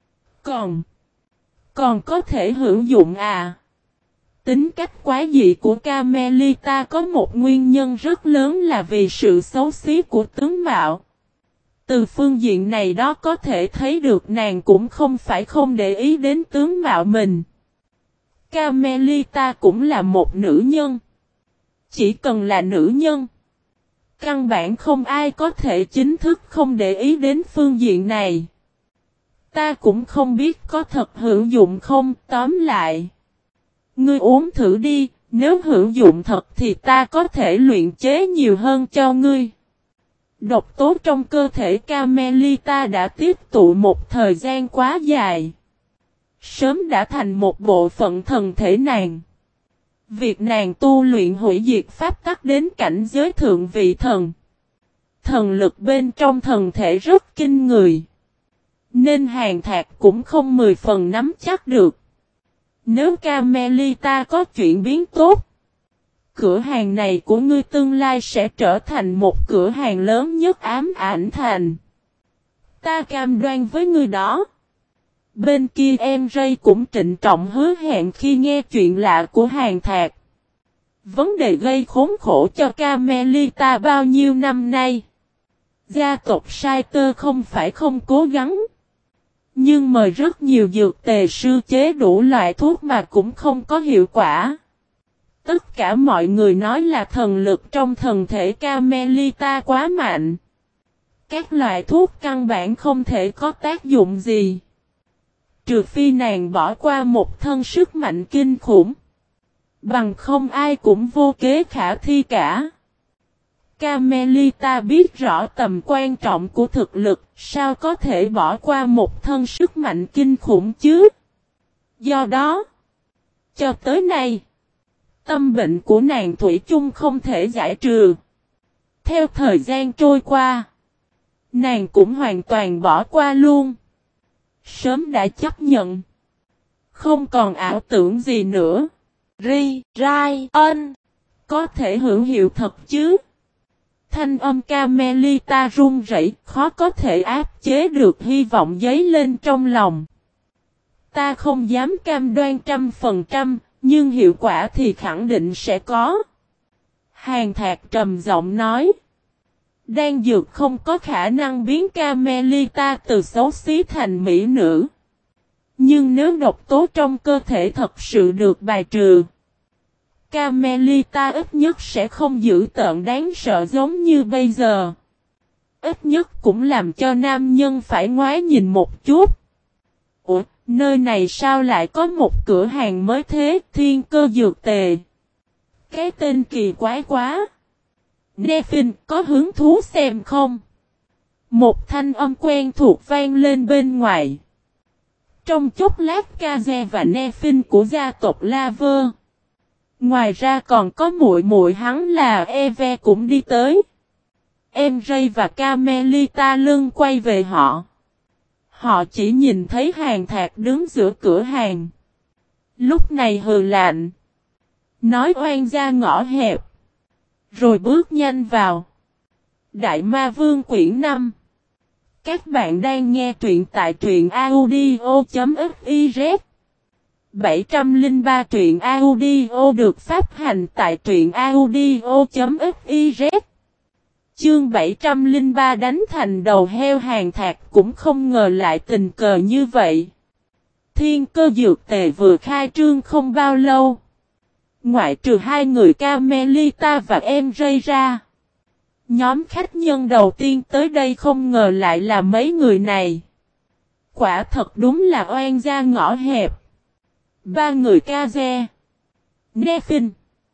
Còn có thể hữu dụng à? Tính cách quái dị của Carmelita có một nguyên nhân rất lớn là vì sự xấu xí của tướng mạo. Từ phương diện này đó có thể thấy được nàng cũng không phải không để ý đến tướng mạo mình. Carmelita cũng là một nữ nhân. Chỉ cần là nữ nhân, căn bản không ai có thể chính thức không để ý đến phương diện này. Ta cũng không biết có thật hữu dụng không, tóm lại. Ngươi uống thử đi, nếu hữu dụng thật thì ta có thể luyện chế nhiều hơn cho ngươi. Độc tố trong cơ thể Carmelita đã tiếp tụ một thời gian quá dài. Sớm đã thành một bộ phận thần thể nàng. Việc nàng tu luyện hủy diệt pháp tắc đến cảnh giới thượng vị thần. Thần lực bên trong thần thể rất kinh người. Nên Hàn Thạc cũng không 10 phần nắm chắc được. Nếu Carmelita có chuyển biến tốt, cửa hàng này của ngươi tương lai sẽ trở thành một cửa hàng lớn nhất Ám Ảnh Thành. Ta cam đoan với ngươi đó. Bên kia em Ray cũng trịnh trọng hứa hẹn khi nghe chuyện lạ của Hàn Thạc. Vấn đề gây khốn khổ cho Carmelita bao nhiêu năm nay. Gia tộc Saiter không phải không cố gắng. Nhưng mời rất nhiều dược tề sư chế đủ loại thuốc mà cũng không có hiệu quả. Tất cả mọi người nói là thần lực trong thần thể Carmelita quá mạnh. Các loại thuốc căn bản không thể có tác dụng gì. Trừ phi nàng bỏ qua một thân sức mạnh kinh khủng. Bằng không ai cũng vô kế khả thi cả. Carmelita biết rõ tầm quan trọng của thực lực, sao có thể bỏ qua một thân sức mạnh kinh khủng chứ? Do đó, cho tới nay, tâm bệnh của nàng thủy chung không thể giải trừ. Theo thời gian trôi qua, nàng cũng hoàn toàn bỏ qua luôn. Sớm đã chấp nhận. Không còn ảo tưởng gì nữa. Ryan, có thể hữu hiệu thật chứ? Thanh âm Carmelita run rẩy, khó có thể áp chế được hy vọng dấy lên trong lòng. Ta không dám cam đoan 100%, nhưng hiệu quả thì khẳng định sẽ có. Hàn Thạc trầm giọng nói. Đan dược không có khả năng biến Carmelita từ xấu xí thành mỹ nữ. Nhưng nếu độc tố trong cơ thể thật sự được bài trừ, Carmelita ít nhất sẽ không dữ tợn đáng sợ giống như bây giờ. Ít nhất cũng làm cho nam nhân phải ngoái nhìn một chút. Ủa, nơi này sao lại có một cửa hàng mới thế, Thiên Cơ Dược Tề? Cái tên kỳ quái quá. Nephin, có hứng thú xem không? Một thanh âm quen thuộc vang lên bên ngoài. Trong chốc lát Kaze và Nephin của gia tộc Laver. Ngoài ra còn có muội muội hắn là Eve cũng đi tới. Em Ray và Carmelita lưng quay về họ. Họ chỉ nhìn thấy Hàn Thạc đứng giữa cửa hàng. Lúc này hừ lạnh. Nói oan gia ngõ hẹp. Rồi bước nhanh vào. Đại Ma Vương quyển 5. Các bạn đang nghe truyện tại truyện audio.fiz. 703 truyện audio được phát hành tại truyện audio.fiz. Chương 703 đánh thành đầu heo. Hàn Thạc cũng không ngờ lại tình cờ như vậy. Thiên Cơ Dược Tề vừa khai trương không bao lâu. Ngoại trừ hai người Carmelita và em Ray ra. Nhóm khách nhân đầu tiên tới đây không ngờ lại là mấy người này. Quả thật đúng là oan gia ngõ hẹp. Ba người Kaze, Nephin,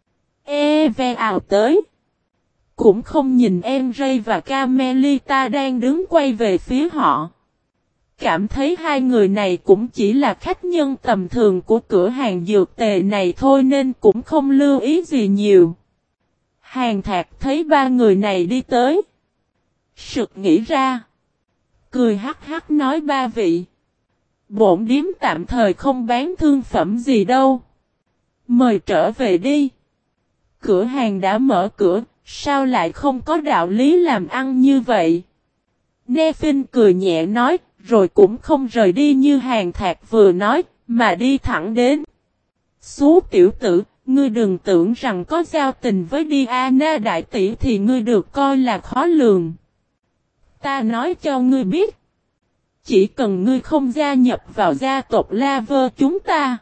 Eve ào tới. Cũng không nhìn em Ray và Carmelita đang đứng quay về phía họ. Cảm thấy hai người này cũng chỉ là khách nhân tầm thường của cửa hàng dược tề này thôi nên cũng không lưu ý gì nhiều. Hàn Thạc thấy ba người này đi tới. Sực nghĩ ra. Cười hắc hắc nói ba vị. Bổn điếm tạm thời không bán thương phẩm gì đâu. Mời trở về đi. Cửa hàng đã mở cửa, sao lại không có đạo lý làm ăn như vậy? Nephin cười nhẹ nói, rồi cũng không rời đi như Hàn Thạc vừa nói, mà đi thẳng đến. Xú tiểu tử, ngươi đừng tưởng rằng có giao tình với Diana đại tỷ thì ngươi được coi là khó lường. Ta nói cho ngươi biết. Chỉ cần ngươi không gia nhập vào gia tộc Laver chúng ta.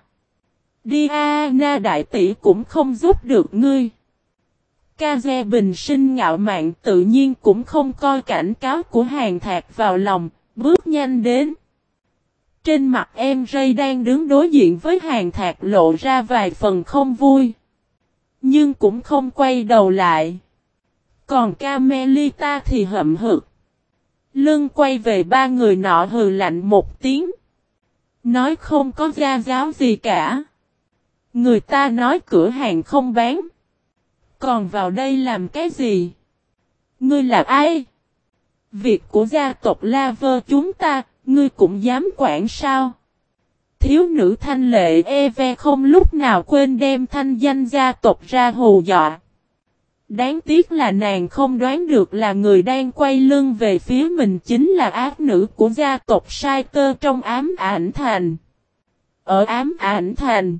Diana đại tỷ cũng không giúp được ngươi. Kaze bình sinh ngạo mạn tự nhiên cũng không coi cảnh cáo của Hàn Thạc vào lòng, bước nhanh đến. Trên mặt em Ray đang đứng đối diện với Hàn Thạc lộ ra vài phần không vui. Nhưng cũng không quay đầu lại. Còn Carmelita thì hậm hực. Lưng quay về ba người nọ hừ lạnh một tiếng. Nói không có gia giáo gì cả. Người ta nói cửa hàng không bán. Còn vào đây làm cái gì? Ngươi là ai? Việc của gia tộc Laver chúng ta, ngươi cũng dám quản sao? Thiếu nữ thanh lệ Eve không lúc nào quên đem thanh danh gia tộc ra hù dọa. Đáng tiếc là nàng không đoán được là người đang quay lưng về phía mình chính là ác nữ của gia tộc Saiter trong Ám Ảnh Thành. Ở Ám Ảnh Thành,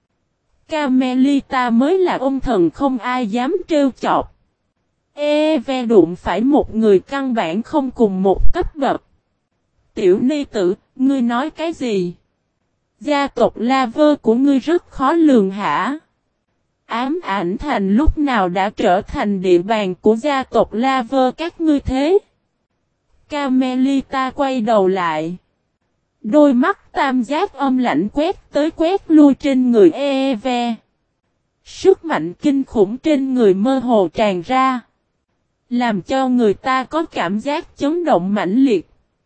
Carmelita mới là ông thần không ai dám trêu chọc. Eve đụng phải một người căn bản không cùng một cấp bậc. Tiểu ni tử, ngươi nói cái gì? Gia tộc Laver của ngươi rất khó lường hả? Ám Ảnh Thành lúc nào đã trở thành địa bàn của gia tộc Laver các ngươi thế? Carmelita quay đầu lại. Đôi mắt tam giác âm lạnh quét tới quét lui trên người Eve. Sức mạnh kinh khủng trên người mơ hồ tràn ra. Làm cho người ta có cảm giác chấn động mãnh liệt.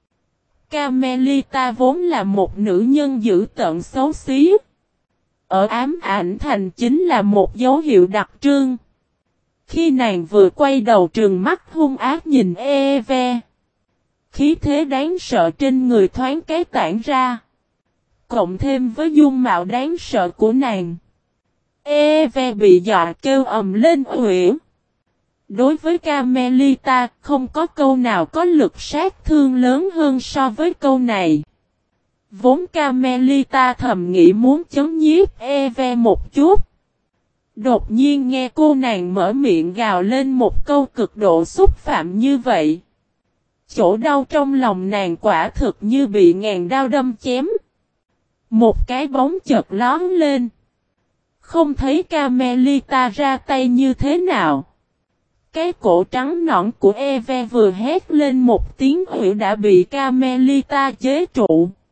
Carmelita vốn là một nữ nhân dữ tợn xấu xí. Ở Ám Ảnh Thành chính là một dấu hiệu đặc trưng. Khi nàng vừa quay đầu trừng mắt hung ác nhìn Eve. Khí thế đáng sợ trên người thoáng cái tản ra. Cộng thêm với dung mạo đáng sợ của nàng. Eve bị dọa kêu ầm lên uyển. Đối với Carmelita không có câu nào có lực sát thương lớn hơn so với câu này. Vốn Carmelita thầm nghĩ muốn chấm nhiếp Eve một chút. Đột nhiên nghe cô nàng mở miệng gào lên một câu cực độ xúc phạm như vậy. Chỗ đau trong lòng nàng quả thực như bị ngàn đao đâm chém. Một cái bóng chợt lóm lên. Không thấy Carmelita ra tay như thế nào. Cái cổ trắng nõn của Eve vừa hét lên một tiếng hủy đã bị Carmelita chế trụ.